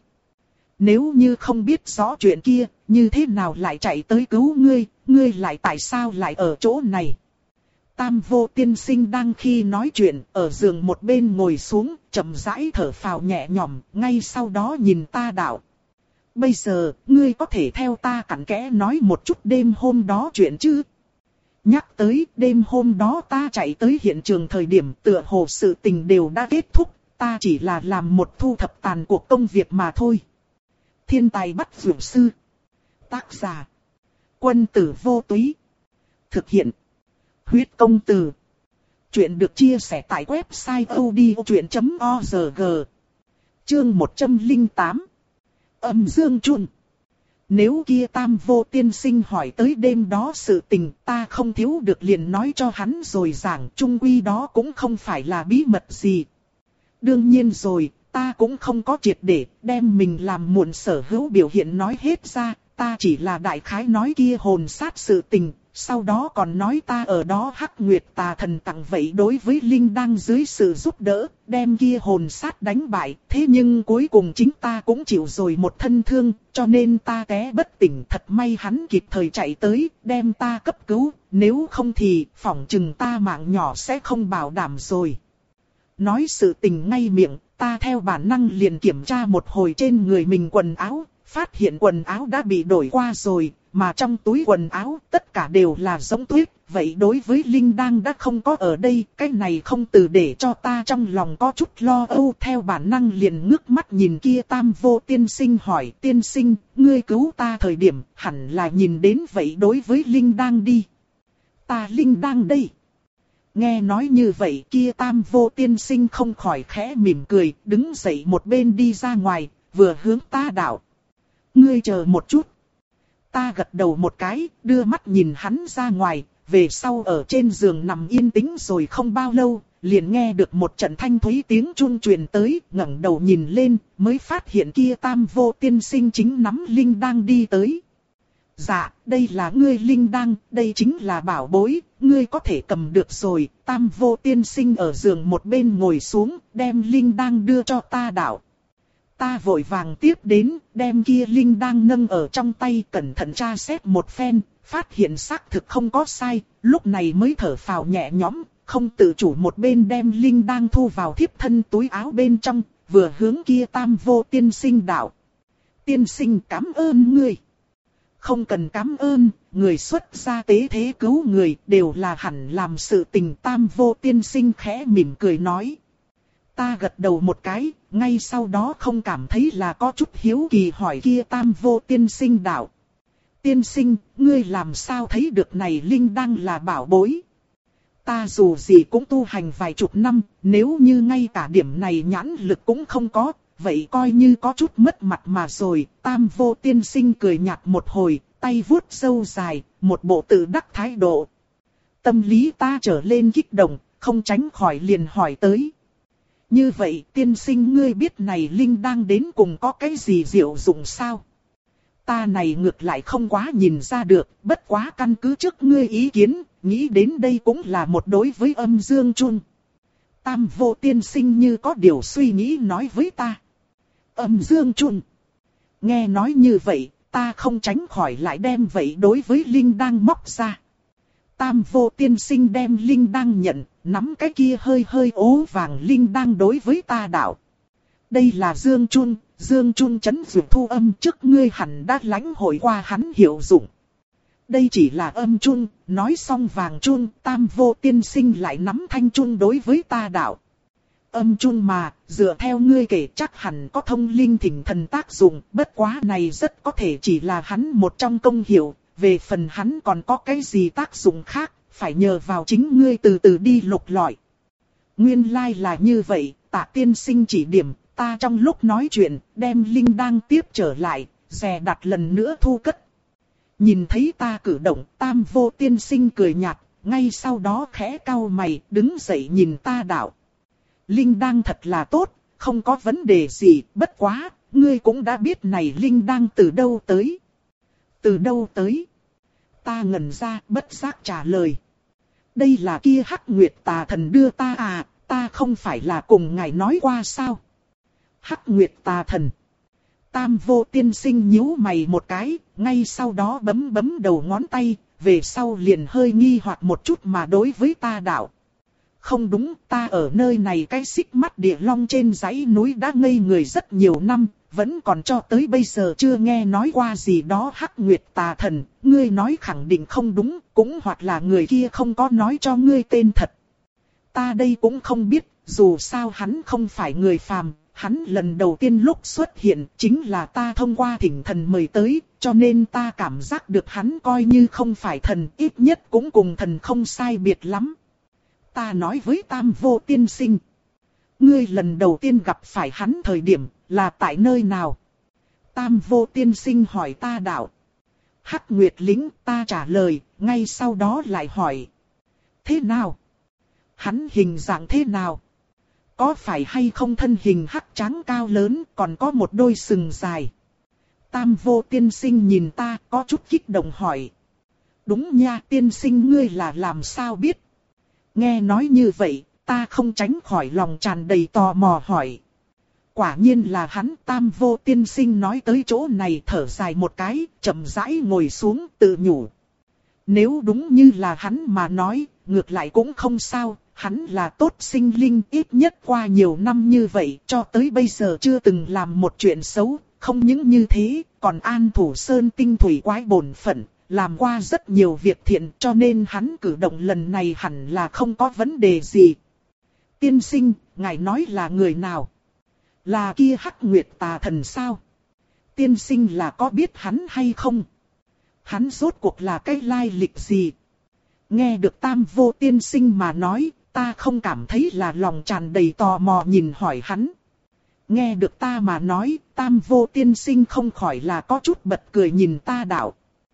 Nếu như không biết rõ chuyện kia, như thế nào lại chạy tới cứu ngươi, ngươi lại tại sao lại ở chỗ này? Tam Vô Tiên Sinh đang khi nói chuyện, ở giường một bên ngồi xuống, chậm rãi thở phào nhẹ nhõm, ngay sau đó nhìn ta đạo. Bây giờ, ngươi có thể theo ta cặn kẽ nói một chút đêm hôm đó chuyện chứ? Nhắc tới đêm hôm đó ta chạy tới hiện trường thời điểm tựa hồ sự tình đều đã kết thúc, ta chỉ là làm một thu thập tàn cuộc công việc mà thôi. Thiên tài bắt vượt sư. Tác giả. Quân tử vô túy. Thực hiện. Huyết công từ. Chuyện được chia sẻ tại website odchuyện chấm org. Chương một trăm lẻ tám. Âm dương chun. Nếu kia Tam Vô Tiên Sinh hỏi tới đêm đó sự tình, ta không thiếu được liền nói cho hắn rồi, giảng chung quy đó cũng không phải là bí mật gì. Đương nhiên rồi, ta cũng không có triệt để đem mình làm muộn sở hữu biểu hiện nói hết ra, ta chỉ là đại khái nói kia hồn sát sự tình, sau đó còn nói ta ở đó Hắc Nguyệt Tà Thần tặng vậy đối với Linh đang dưới sự giúp đỡ, đem kia hồn sát đánh bại, thế nhưng cuối cùng chính ta cũng chịu rồi một thân thương, cho nên ta té bất tỉnh, thật may hắn kịp thời chạy tới, đem ta cấp cứu, nếu không thì phỏng chừng ta mạng nhỏ sẽ không bảo đảm rồi. Nói sự tình ngay miệng, ta theo bản năng liền kiểm tra một hồi trên người mình quần áo, phát hiện quần áo đã bị đổi qua rồi, mà trong túi quần áo tất cả đều là giống tuyết, vậy đối với Linh Đang đã không có ở đây, cái này không từ để cho ta trong lòng có chút lo âu, theo bản năng liền ngước mắt nhìn kia Tam Vô Tiên Sinh hỏi, tiên sinh, ngươi cứu ta thời điểm, hẳn là nhìn đến vậy đối với Linh Đang đi. Ta Linh Đang đây. Nghe nói như vậy kia Tam Vô Tiên Sinh không khỏi khẽ mỉm cười, đứng dậy một bên đi ra ngoài, vừa hướng ta đạo. Ngươi chờ một chút. Ta gật đầu một cái, đưa mắt nhìn hắn ra ngoài, về sau ở trên giường nằm yên tĩnh rồi không bao lâu, liền nghe được một trận thanh thúy tiếng chuông truyền tới, ngẩng đầu nhìn lên, mới phát hiện kia Tam Vô Tiên Sinh chính nắm Linh đang đi tới. Dạ, đây là ngươi Linh đang, đây chính là bảo bối, ngươi có thể cầm được rồi. Tam Vô Tiên Sinh ở giường một bên ngồi xuống, đem Linh đang đưa cho ta đạo. Ta vội vàng tiếp đến, đem kia Linh đang nâng ở trong tay, cẩn thận tra xét một phen, phát hiện xác thực không có sai, lúc này mới thở phào nhẹ nhõm, không tự chủ một bên đem Linh đang thu vào thiếp thân túi áo bên trong, vừa hướng kia Tam Vô Tiên Sinh đạo. Tiên sinh cảm ơn ngươi. Không cần cảm ơn, người xuất gia tế thế cứu người đều là hẳn làm sự tình. Tam Vô Tiên Sinh khẽ mỉm cười nói. Ta gật đầu một cái, ngay sau đó không cảm thấy là có chút hiếu kỳ hỏi kia Tam Vô Tiên Sinh đạo. Tiên sinh, ngươi làm sao thấy được này Linh đang là bảo bối? Ta dù gì cũng tu hành vài chục năm, nếu như ngay cả điểm này nhãn lực cũng không có, vậy coi như có chút mất mặt mà rồi. Tam Vô Tiên Sinh cười nhạt một hồi, tay vuốt râu dài, một bộ tự đắc thái độ. Tâm lý ta trở lên kích động, không tránh khỏi liền hỏi tới. Như vậy tiên sinh ngươi biết này Linh đang đến cùng có cái gì diệu dụng sao? Ta này ngược lại không quá nhìn ra được, bất quá căn cứ trước ngươi ý kiến, nghĩ đến đây cũng là một đối với âm dương chun. Tam Vô Tiên Sinh như có điều suy nghĩ nói với ta. Âm dương chun. Nghe nói như vậy, ta không tránh khỏi lại đem vậy đối với Linh đang móc ra. Tam Vô Tiên Sinh đem Linh đang nhận, nắm cái kia hơi hơi ố vàng Linh đang đối với ta đạo. Đây là Dương Chun, Dương Chun chấn dược thu âm, trước ngươi hẳn đã lãnh hội qua hắn hiệu dụng. Đây chỉ là âm chun, nói xong vàng chun, Tam Vô Tiên Sinh lại nắm thanh chun đối với ta đạo. Âm chun mà, dựa theo ngươi kể chắc hẳn có thông linh thỉnh thần tác dụng, bất quá này rất có thể chỉ là hắn một trong công hiệu, về phần hắn còn có cái gì tác dụng khác, phải nhờ vào chính ngươi từ từ đi lục lọi. Nguyên lai là như vậy, Tạ tiên sinh chỉ điểm, ta trong lúc nói chuyện, đem Linh đang tiếp trở lại, dè đặt lần nữa thu cất. Nhìn thấy ta cử động, Tam Vô Tiên Sinh cười nhạt, ngay sau đó khẽ cau mày, đứng dậy nhìn ta đạo. Linh đang thật là tốt, không có vấn đề gì, bất quá, ngươi cũng đã biết này Linh đang từ đâu tới. Từ đâu tới? Ta ngẩn ra, bất giác trả lời. Đây là kia Hắc Nguyệt Tà Thần đưa ta à, ta không phải là cùng ngài nói qua sao? Hắc Nguyệt Tà Thần. Tam vô tiên sinh nhíu mày một cái, ngay sau đó bấm bấm đầu ngón tay, về sau liền hơi nghi hoặc một chút mà đối với ta đạo. Không đúng, ta ở nơi này cái xích mắt địa long trên dãy núi đã ngây người rất nhiều năm, vẫn còn cho tới bây giờ chưa nghe nói qua gì đó Hắc Nguyệt tà thần, ngươi nói khẳng định không đúng, cũng hoặc là người kia không có nói cho ngươi tên thật. Ta đây cũng không biết, dù sao hắn không phải người phàm, hắn lần đầu tiên lúc xuất hiện chính là ta thông qua thỉnh thần mời tới, cho nên ta cảm giác được hắn coi như không phải thần, ít nhất cũng cùng thần không sai biệt lắm. Ta nói với Tam vô tiên sinh. Ngươi lần đầu tiên gặp phải hắn thời điểm là tại nơi nào? Tam vô tiên sinh hỏi ta đạo. Hắc Nguyệt lĩnh, ta trả lời, ngay sau đó lại hỏi. Thế nào? Hắn hình dạng thế nào? Có phải hay không thân hình hắc trắng cao lớn, còn có một đôi sừng dài? Tam vô tiên sinh nhìn ta có chút kích động hỏi. Đúng nha, tiên sinh ngươi là làm sao biết? Nghe nói như vậy, ta không tránh khỏi lòng tràn đầy tò mò hỏi. Quả nhiên là hắn. Tam vô tiên sinh nói tới chỗ này thở dài một cái, chậm rãi ngồi xuống tự nhủ. Nếu đúng như là hắn mà nói, ngược lại cũng không sao, hắn là tốt sinh linh, ít nhất qua nhiều năm như vậy cho tới bây giờ chưa từng làm một chuyện xấu, không những như thế, còn an thủ sơn tinh thủy quái bổn phận. Làm qua rất nhiều việc thiện cho nên hắn cử động lần này hẳn là không có vấn đề gì. Tiên sinh, ngài nói là người nào? Là kia Hắc Nguyệt tà thần sao? Tiên sinh là có biết hắn hay không? Hắn rốt cuộc là cái lai lịch gì? Nghe được Tam vô tiên sinh mà nói, ta không cảm thấy là lòng tràn đầy tò mò nhìn hỏi hắn. Nghe được ta mà nói, Tam vô tiên sinh không khỏi là có chút bật cười nhìn ta đạo.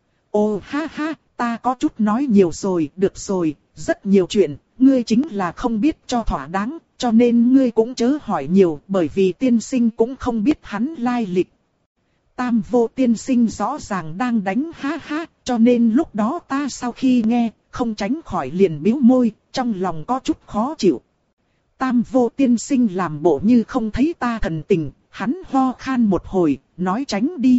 Ô ha ha, ta có chút nói nhiều rồi, được rồi, rất nhiều chuyện, ngươi chính là không biết cho thỏa đáng, cho nên ngươi cũng chớ hỏi nhiều, bởi vì tiên sinh cũng không biết hắn lai lịch. Tam vô tiên sinh rõ ràng đang đánh ha ha, cho nên lúc đó ta sau khi nghe, không tránh khỏi liền bĩu môi, trong lòng có chút khó chịu. Tam vô tiên sinh làm bộ như không thấy ta thần tình, hắn ho khan một hồi, nói tránh đi.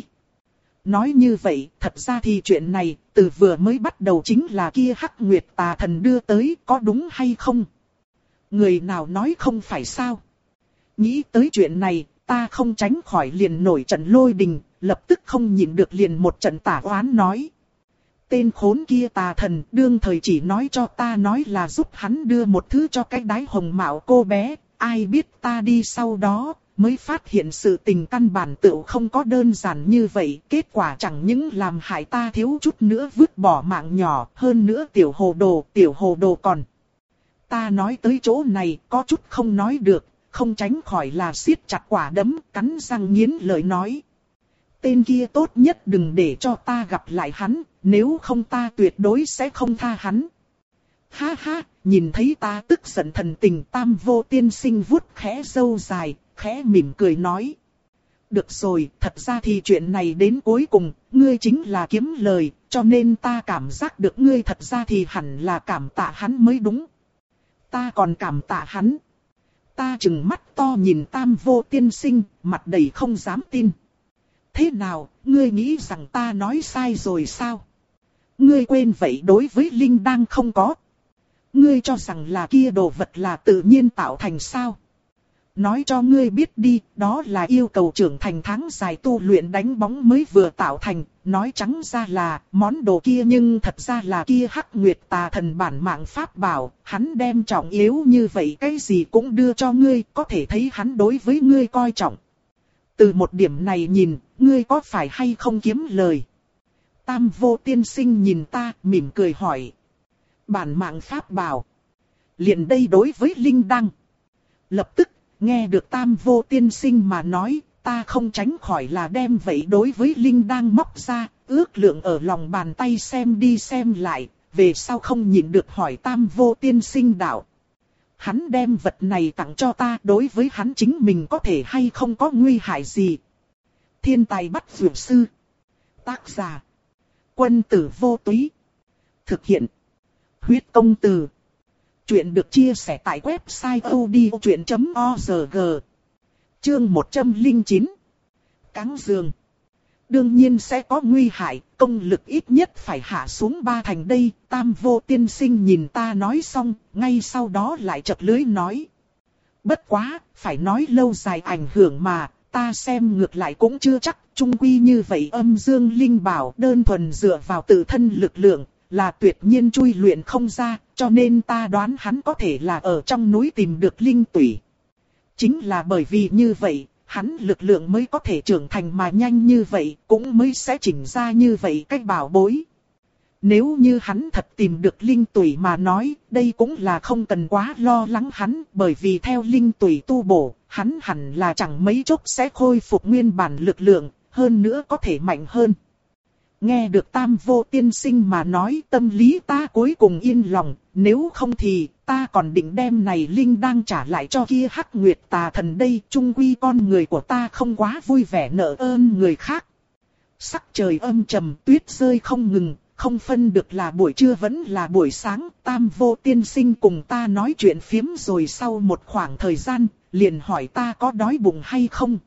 Nói như vậy, thật ra thì chuyện này, từ vừa mới bắt đầu chính là kia Hắc Nguyệt tà thần đưa tới, có đúng hay không? Người nào nói không phải sao? Nghĩ tới chuyện này, ta không tránh khỏi liền nổi trận lôi đình, lập tức không nhịn được liền một trận tả oán nói. Tên khốn kia tà thần đương thời chỉ nói cho ta nói là giúp hắn đưa một thứ cho cái đái hồng mạo cô bé, ai biết ta đi sau đó. Mới phát hiện sự tình căn bản tựu không có đơn giản như vậy, kết quả chẳng những làm hại ta thiếu chút nữa vứt bỏ mạng nhỏ, hơn nữa tiểu hồ đồ, tiểu hồ đồ còn. Ta nói tới chỗ này có chút không nói được, không tránh khỏi là siết chặt quả đấm, cắn răng nghiến lợi nói. Tên kia tốt nhất đừng để cho ta gặp lại hắn, nếu không ta tuyệt đối sẽ không tha hắn. Ha ha, nhìn thấy ta tức giận thần tình, Tam vô tiên sinh vuốt khẽ râu dài. Khẽ mỉm cười nói. Được rồi, thật ra thì chuyện này đến cuối cùng, ngươi chính là kiếm lời, cho nên ta cảm giác được ngươi thật ra thì hẳn là cảm tạ hắn mới đúng. Ta còn cảm tạ hắn. Ta trừng mắt to nhìn Tam vô tiên sinh, mặt đầy không dám tin. Thế nào, ngươi nghĩ rằng ta nói sai rồi sao? Ngươi quên vậy đối với Linh đang không có. Ngươi cho rằng là kia đồ vật là tự nhiên tạo thành sao? Nói cho ngươi biết đi, đó là yêu cầu trưởng thành tháng dài tu luyện đánh bóng mới vừa tạo thành, nói trắng ra là món đồ kia nhưng thật ra là kia Hắc Nguyệt tà thần bản mạng pháp bảo, hắn đem trọng yếu như vậy cái gì cũng đưa cho ngươi, có thể thấy hắn đối với ngươi coi trọng. Từ một điểm này nhìn, ngươi có phải hay không kiếm lời? Tam vô tiên sinh nhìn ta, mỉm cười hỏi. Bản mạng pháp bảo. Liền đây đối với Linh Đăng. Lập tức, nghe được Tam vô tiên sinh mà nói, ta không tránh khỏi là đem vậy đối với Linh Đăng móc ra, ước lượng ở lòng bàn tay xem đi xem lại, về sau không nhịn được hỏi Tam vô tiên sinh đạo. Hắn đem vật này tặng cho ta, đối với hắn chính mình có thể hay không có nguy hại gì. Thiên tài bắt vượt sư. Tác giả. Quân tử vô túy. Thực hiện. Huyết công từ. Chuyện được chia sẻ tại website odchuyện chấm org. Chương một trăm lẻ chín. cáng giường. Đương nhiên sẽ có nguy hại, công lực ít nhất phải hạ xuống ba thành đây. Tam vô tiên sinh nhìn ta nói xong, ngay sau đó lại chật lưỡi nói. Bất quá, phải nói lâu dài ảnh hưởng mà, ta xem ngược lại cũng chưa chắc. Trung quy như vậy âm dương linh bảo đơn thuần dựa vào tự thân lực lượng, là tuyệt nhiên chui luyện không ra, cho nên ta đoán hắn có thể là ở trong núi tìm được linh tủy. Chính là bởi vì như vậy, hắn lực lượng mới có thể trưởng thành mà nhanh như vậy, cũng mới sẽ chỉnh ra như vậy cách bảo bối. Nếu như hắn thật tìm được linh tủy mà nói, đây cũng là không cần quá lo lắng hắn, bởi vì theo linh tủy tu bổ, hắn hẳn là chẳng mấy chốc sẽ khôi phục nguyên bản lực lượng, hơn nữa có thể mạnh hơn. Nghe được Tam vô tiên sinh mà nói, tâm lý ta cuối cùng yên lòng, nếu không thì ta còn định đem này linh đang trả lại cho kia Hắc Nguyệt tà thần đây. Chung quy con người của ta không quá vui vẻ nợ ơn người khác. Sắc trời âm trầm, tuyết rơi không ngừng, không phân được là buổi trưa vẫn là buổi sáng. Tam vô tiên sinh cùng ta nói chuyện phiếm rồi sau một khoảng thời gian, liền hỏi ta có đói bụng hay không.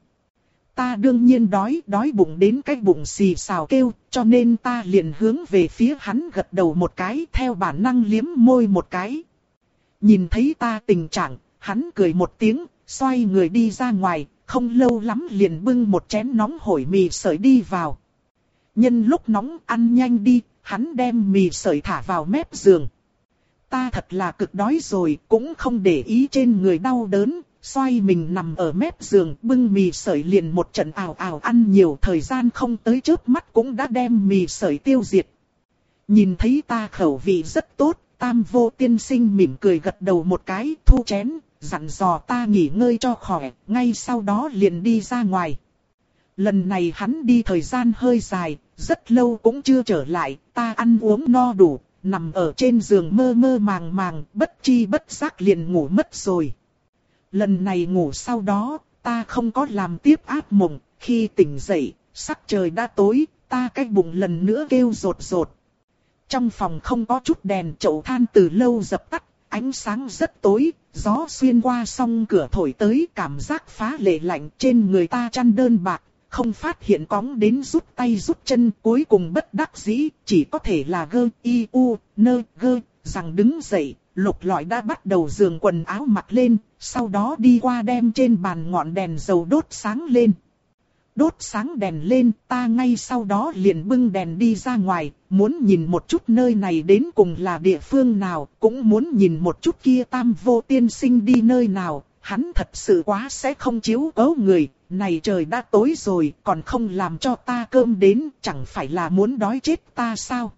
Ta đương nhiên đói, đói bụng đến cái bụng xì xào kêu, cho nên ta liền hướng về phía hắn gật đầu một cái, theo bản năng liếm môi một cái. Nhìn thấy ta tình trạng, hắn cười một tiếng, xoay người đi ra ngoài, không lâu lắm liền bưng một chén nóng hổi mì sợi đi vào. Nhân lúc nóng ăn nhanh đi, hắn đem mì sợi thả vào mép giường. Ta thật là cực đói rồi, cũng không để ý trên người đau đớn. Xoay mình nằm ở mép giường, bưng mì sợi liền một trận ào ào ăn nhiều, thời gian không tới chớp mắt cũng đã đem mì sợi tiêu diệt. Nhìn thấy ta khẩu vị rất tốt, Tam vô tiên sinh mỉm cười gật đầu một cái, thu chén, dặn dò ta nghỉ ngơi cho khỏe, ngay sau đó liền đi ra ngoài. Lần này hắn đi thời gian hơi dài, rất lâu cũng chưa trở lại, ta ăn uống no đủ, nằm ở trên giường mơ mơ màng màng, bất chi bất giác liền ngủ mất rồi. Lần này ngủ sau đó, ta không có làm tiếp ác mộng, khi tỉnh dậy, sắc trời đã tối, ta cái bụng lần nữa kêu rột rột. Trong phòng không có chút đèn, chậu than từ lâu dập tắt, ánh sáng rất tối, gió xuyên qua song cửa thổi tới, cảm giác phá lệ lạnh, trên người ta chăn đơn bạc, không phát hiện cóng đến rút tay rút chân, cuối cùng bất đắc dĩ, chỉ có thể là gơ, y, u, nơ, gơ, rằng đứng dậy. Lục lọi đã bắt đầu giường quần áo mặc lên, sau đó đi qua đem trên bàn ngọn đèn dầu đốt sáng lên. Đốt sáng đèn lên, ta ngay sau đó liền bưng đèn đi ra ngoài, muốn nhìn một chút nơi này đến cùng là địa phương nào, cũng muốn nhìn một chút kia Tam vô tiên sinh đi nơi nào, hắn thật sự quá sẽ không chiếu cố người, này trời đã tối rồi, còn không làm cho ta cơm đến, chẳng phải là muốn đói chết ta sao?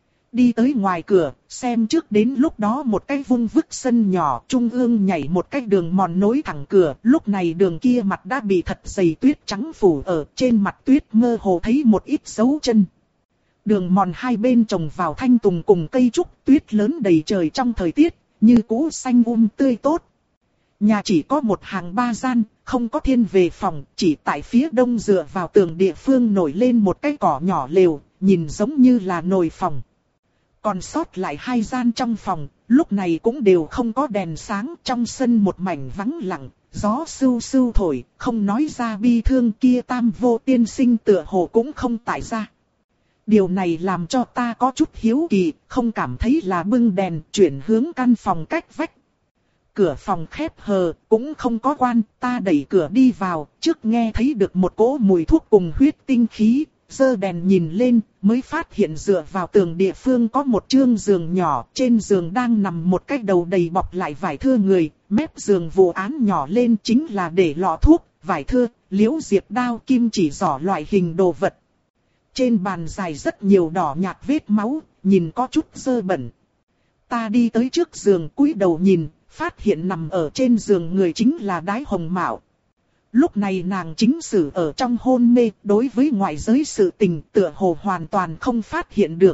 Đi tới ngoài cửa, xem trước đến lúc đó một cái vung vức sân nhỏ, trung ương nhảy một cái đường mòn nối thẳng cửa, lúc này đường kia mặt đã bị thật dày tuyết trắng phủ ở, trên mặt tuyết mơ hồ thấy một ít dấu chân. Đường mòn hai bên trồng vào thanh tùng cùng cây trúc, tuyết lớn đầy trời trong thời tiết, như cũ xanh um tươi tốt. Nhà chỉ có một hàng ba gian, không có thiên về phòng, chỉ tại phía đông dựa vào tường địa phương nổi lên một cái cỏ nhỏ lều, nhìn giống như là nồi phòng. Còn sót lại hai gian trong phòng, lúc này cũng đều không có đèn sáng, trong sân một mảnh vắng lặng, gió sưu sưu thổi, không nói ra bi thương kia Tam vô tiên sinh tựa hồ cũng không tại ra. Điều này làm cho ta có chút hiếu kỳ, không cảm thấy là bưng đèn chuyển hướng căn phòng cách vách. Cửa phòng khép hờ, cũng không có quan, ta đẩy cửa đi vào, trước nghe thấy được một cỗ mùi thuốc cùng huyết tinh khí. Giơ đèn nhìn lên, mới phát hiện dựa vào tường địa phương có một trương giường nhỏ, trên giường đang nằm một cái đầu đầy bọc lại vải thưa người, mép giường vụ án nhỏ lên chính là để lọ thuốc, vải thưa, liễu diệp đao kim chỉ giỏ loại hình đồ vật. Trên bàn dài rất nhiều đỏ nhạt vết máu, nhìn có chút dơ bẩn. Ta đi tới trước giường cúi đầu nhìn, phát hiện nằm ở trên giường người chính là Đái Hồng Mạo. Lúc này nàng chính xử ở trong hôn mê, đối với ngoại giới sự tình tựa hồ hoàn toàn không phát hiện được.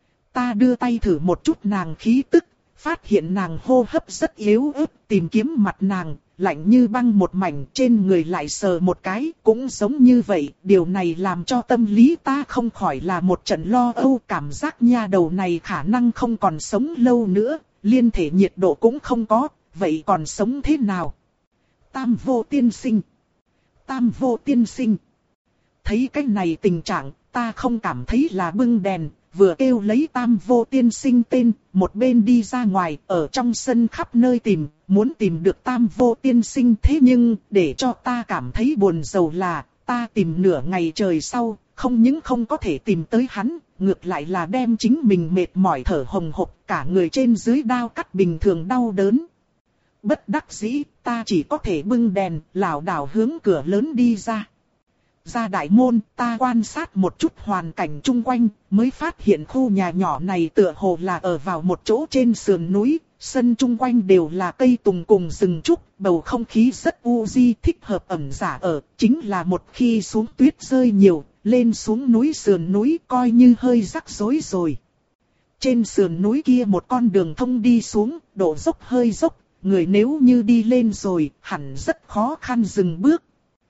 Ta đưa tay thử một chút nàng khí tức, phát hiện nàng hô hấp rất yếu ớt, tìm kiếm mặt nàng, lạnh như băng một mảnh, trên người lại sờ một cái, cũng giống như vậy. Điều này làm cho tâm lý ta không khỏi là một trận lo âu, cảm giác nha đầu này khả năng không còn sống lâu nữa, liên thể nhiệt độ cũng không có, vậy còn sống thế nào? Tam vô tiên sinh. Tam vô tiên sinh. Thấy cái này tình trạng, ta không cảm thấy là bưng đèn, vừa kêu lấy Tam Vô Tiên Sinh tên, một bên đi ra ngoài, ở trong sân khắp nơi tìm, muốn tìm được Tam Vô Tiên Sinh. Thế nhưng, để cho ta cảm thấy buồn rầu là, ta tìm nửa ngày trời sau, không những không có thể tìm tới hắn, ngược lại là đem chính mình mệt mỏi thở hồng hộc, cả người trên dưới đao cắt bình thường đau đớn. Bất đắc dĩ, ta chỉ có thể bưng đèn, lảo đảo hướng cửa lớn đi ra. Ra đại môn, ta quan sát một chút hoàn cảnh chung quanh, mới phát hiện khu nhà nhỏ này tựa hồ là ở vào một chỗ trên sườn núi, sân chung quanh đều là cây tùng cùng rừng trúc, bầu không khí rất u di, thích hợp ẩn giả ở, chính là một khi xuống tuyết rơi nhiều, lên xuống núi sườn núi coi như hơi rắc rối rồi. Trên sườn núi kia một con đường thông đi xuống, độ dốc hơi dốc, người nếu như đi lên rồi, hẳn rất khó khăn dừng bước.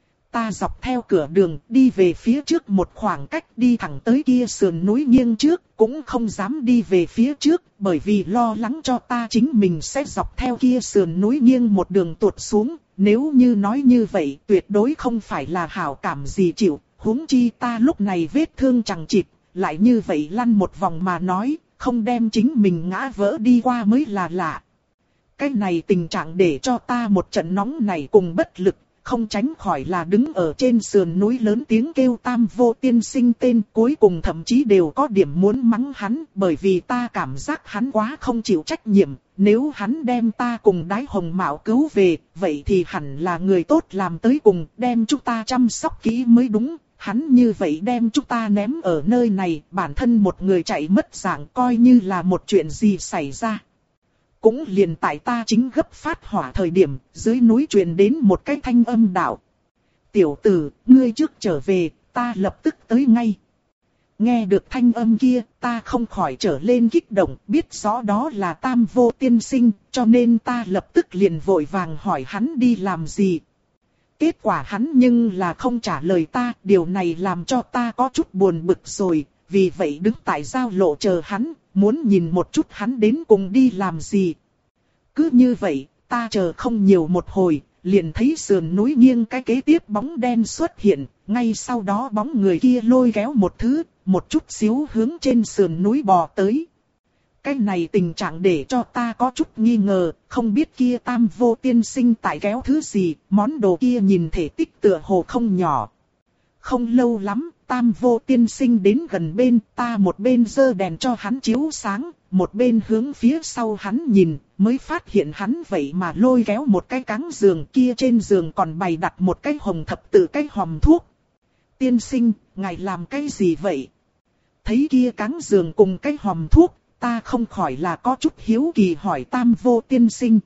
Ta dọc theo cửa đường đi về phía trước một khoảng cách, đi thẳng tới kia sườn núi nghiêng trước, cũng không dám đi về phía trước, bởi vì lo lắng cho ta chính mình sẽ dọc theo kia sườn núi nghiêng một đường tuột xuống. Nếu như nói như vậy tuyệt đối không phải là hảo cảm gì chịu, huống chi ta lúc này vết thương chẳng chịt, lại như vậy lăn một vòng mà nói, không đem chính mình ngã vỡ đi qua mới là lạ. Cái này tình trạng để cho ta một trận nóng này cùng bất lực, không tránh khỏi là đứng ở trên sườn núi lớn tiếng kêu Tam Vô Tiên Sinh tên, cuối cùng thậm chí đều có điểm muốn mắng hắn, bởi vì ta cảm giác hắn quá không chịu trách nhiệm, nếu hắn đem ta cùng Đái Hồng Mạo cứu về, vậy thì hẳn là người tốt làm tới cùng, đem chúng ta chăm sóc kỹ mới đúng, hắn như vậy đem chúng ta ném ở nơi này, bản thân một người chạy mất dạng coi như là một chuyện gì xảy ra. Cũng liền tại ta chính gấp phát hỏa thời điểm, dưới núi truyền đến một cái thanh âm đạo. Tiểu tử, ngươi trước trở về, ta lập tức tới ngay. Nghe được thanh âm kia, ta không khỏi trở lên kích động, biết rõ đó là Tam Vô Tiên Sinh, cho nên ta lập tức liền vội vàng hỏi hắn đi làm gì. Kết quả hắn nhưng là không trả lời ta, điều này làm cho ta có chút buồn bực rồi, vì vậy đứng tại giao lộ chờ hắn, muốn nhìn một chút hắn đến cùng đi làm gì. Cứ như vậy, ta chờ không nhiều một hồi, liền thấy sườn núi nghiêng cái kế tiếp bóng đen xuất hiện, ngay sau đó bóng người kia lôi kéo một thứ, một chút xíu hướng trên sườn núi bò tới. Cái này tình trạng để cho ta có chút nghi ngờ, không biết kia Tam Vô Tiên Sinh tại kéo thứ gì, món đồ kia nhìn thể tích tựa hồ không nhỏ. Không lâu lắm, Tam Vô Tiên Sinh đến gần bên, ta một bên giơ đèn cho hắn chiếu sáng, một bên hướng phía sau hắn nhìn, mới phát hiện hắn vậy mà lôi kéo một cái cáng giường, kia trên giường còn bày đặt một cái hồng thập tự cái hòm thuốc. Tiên sinh, ngài làm cái gì vậy? Thấy kia cáng giường cùng cái hòm thuốc, ta không khỏi là có chút hiếu kỳ hỏi Tam Vô Tiên Sinh.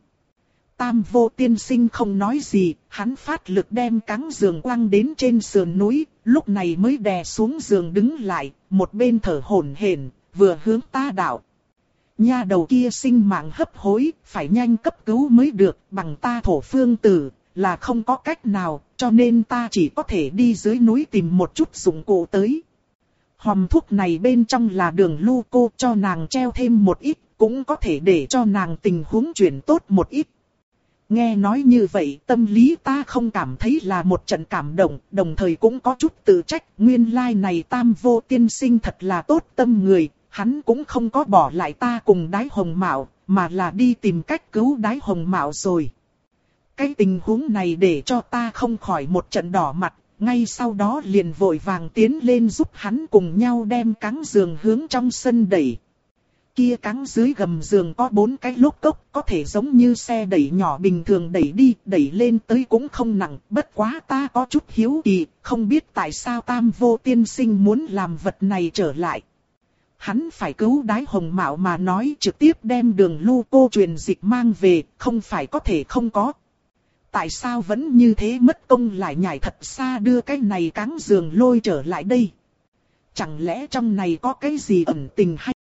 Tam Vô Tiên Sinh không nói gì, hắn phát lực đem cáng giường quăng đến trên sườn núi, lúc này mới đè xuống giường đứng lại, một bên thở hổn hển, vừa hướng ta đạo. Nha đầu kia sinh mạng hấp hối, phải nhanh cấp cứu mới được, bằng ta thổ phương tử, là không có cách nào, cho nên ta chỉ có thể đi dưới núi tìm một chút dụng cụ tới. Hòm thuốc này bên trong là đường lu cô, cho nàng treo thêm một ít, cũng có thể để cho nàng tình huống chuyển tốt một ít. Nghe nói như vậy, tâm lý ta không cảm thấy là một trận cảm động, đồng thời cũng có chút tự trách. Nguyên lai này Tam Vô Tiên Sinh thật là tốt tâm người, hắn cũng không có bỏ lại ta cùng Đái Hồng Mạo, mà là đi tìm cách cứu Đái Hồng Mạo rồi. Cái tình huống này để cho ta không khỏi một trận đỏ mặt, ngay sau đó liền vội vàng tiến lên giúp hắn cùng nhau đem cáng giường hướng trong sân đẩy. Kia cáng dưới gầm giường có bốn cái lốp cốc, có thể giống như xe đẩy nhỏ bình thường đẩy đi, đẩy lên tới cũng không nặng, bất quá ta có chút hiếu kỳ, không biết tại sao Tam Vô Tiên Sinh muốn làm vật này trở lại. Hắn phải cứu Đái Hồng Mạo mà nói trực tiếp đem đường lu cô truyền dịch mang về, không phải có thể không có. Tại sao vẫn như thế mất công lại nhảy thật xa đưa cái này cáng giường lôi trở lại đây? Chẳng lẽ trong này có cái gì ẩn tình hay?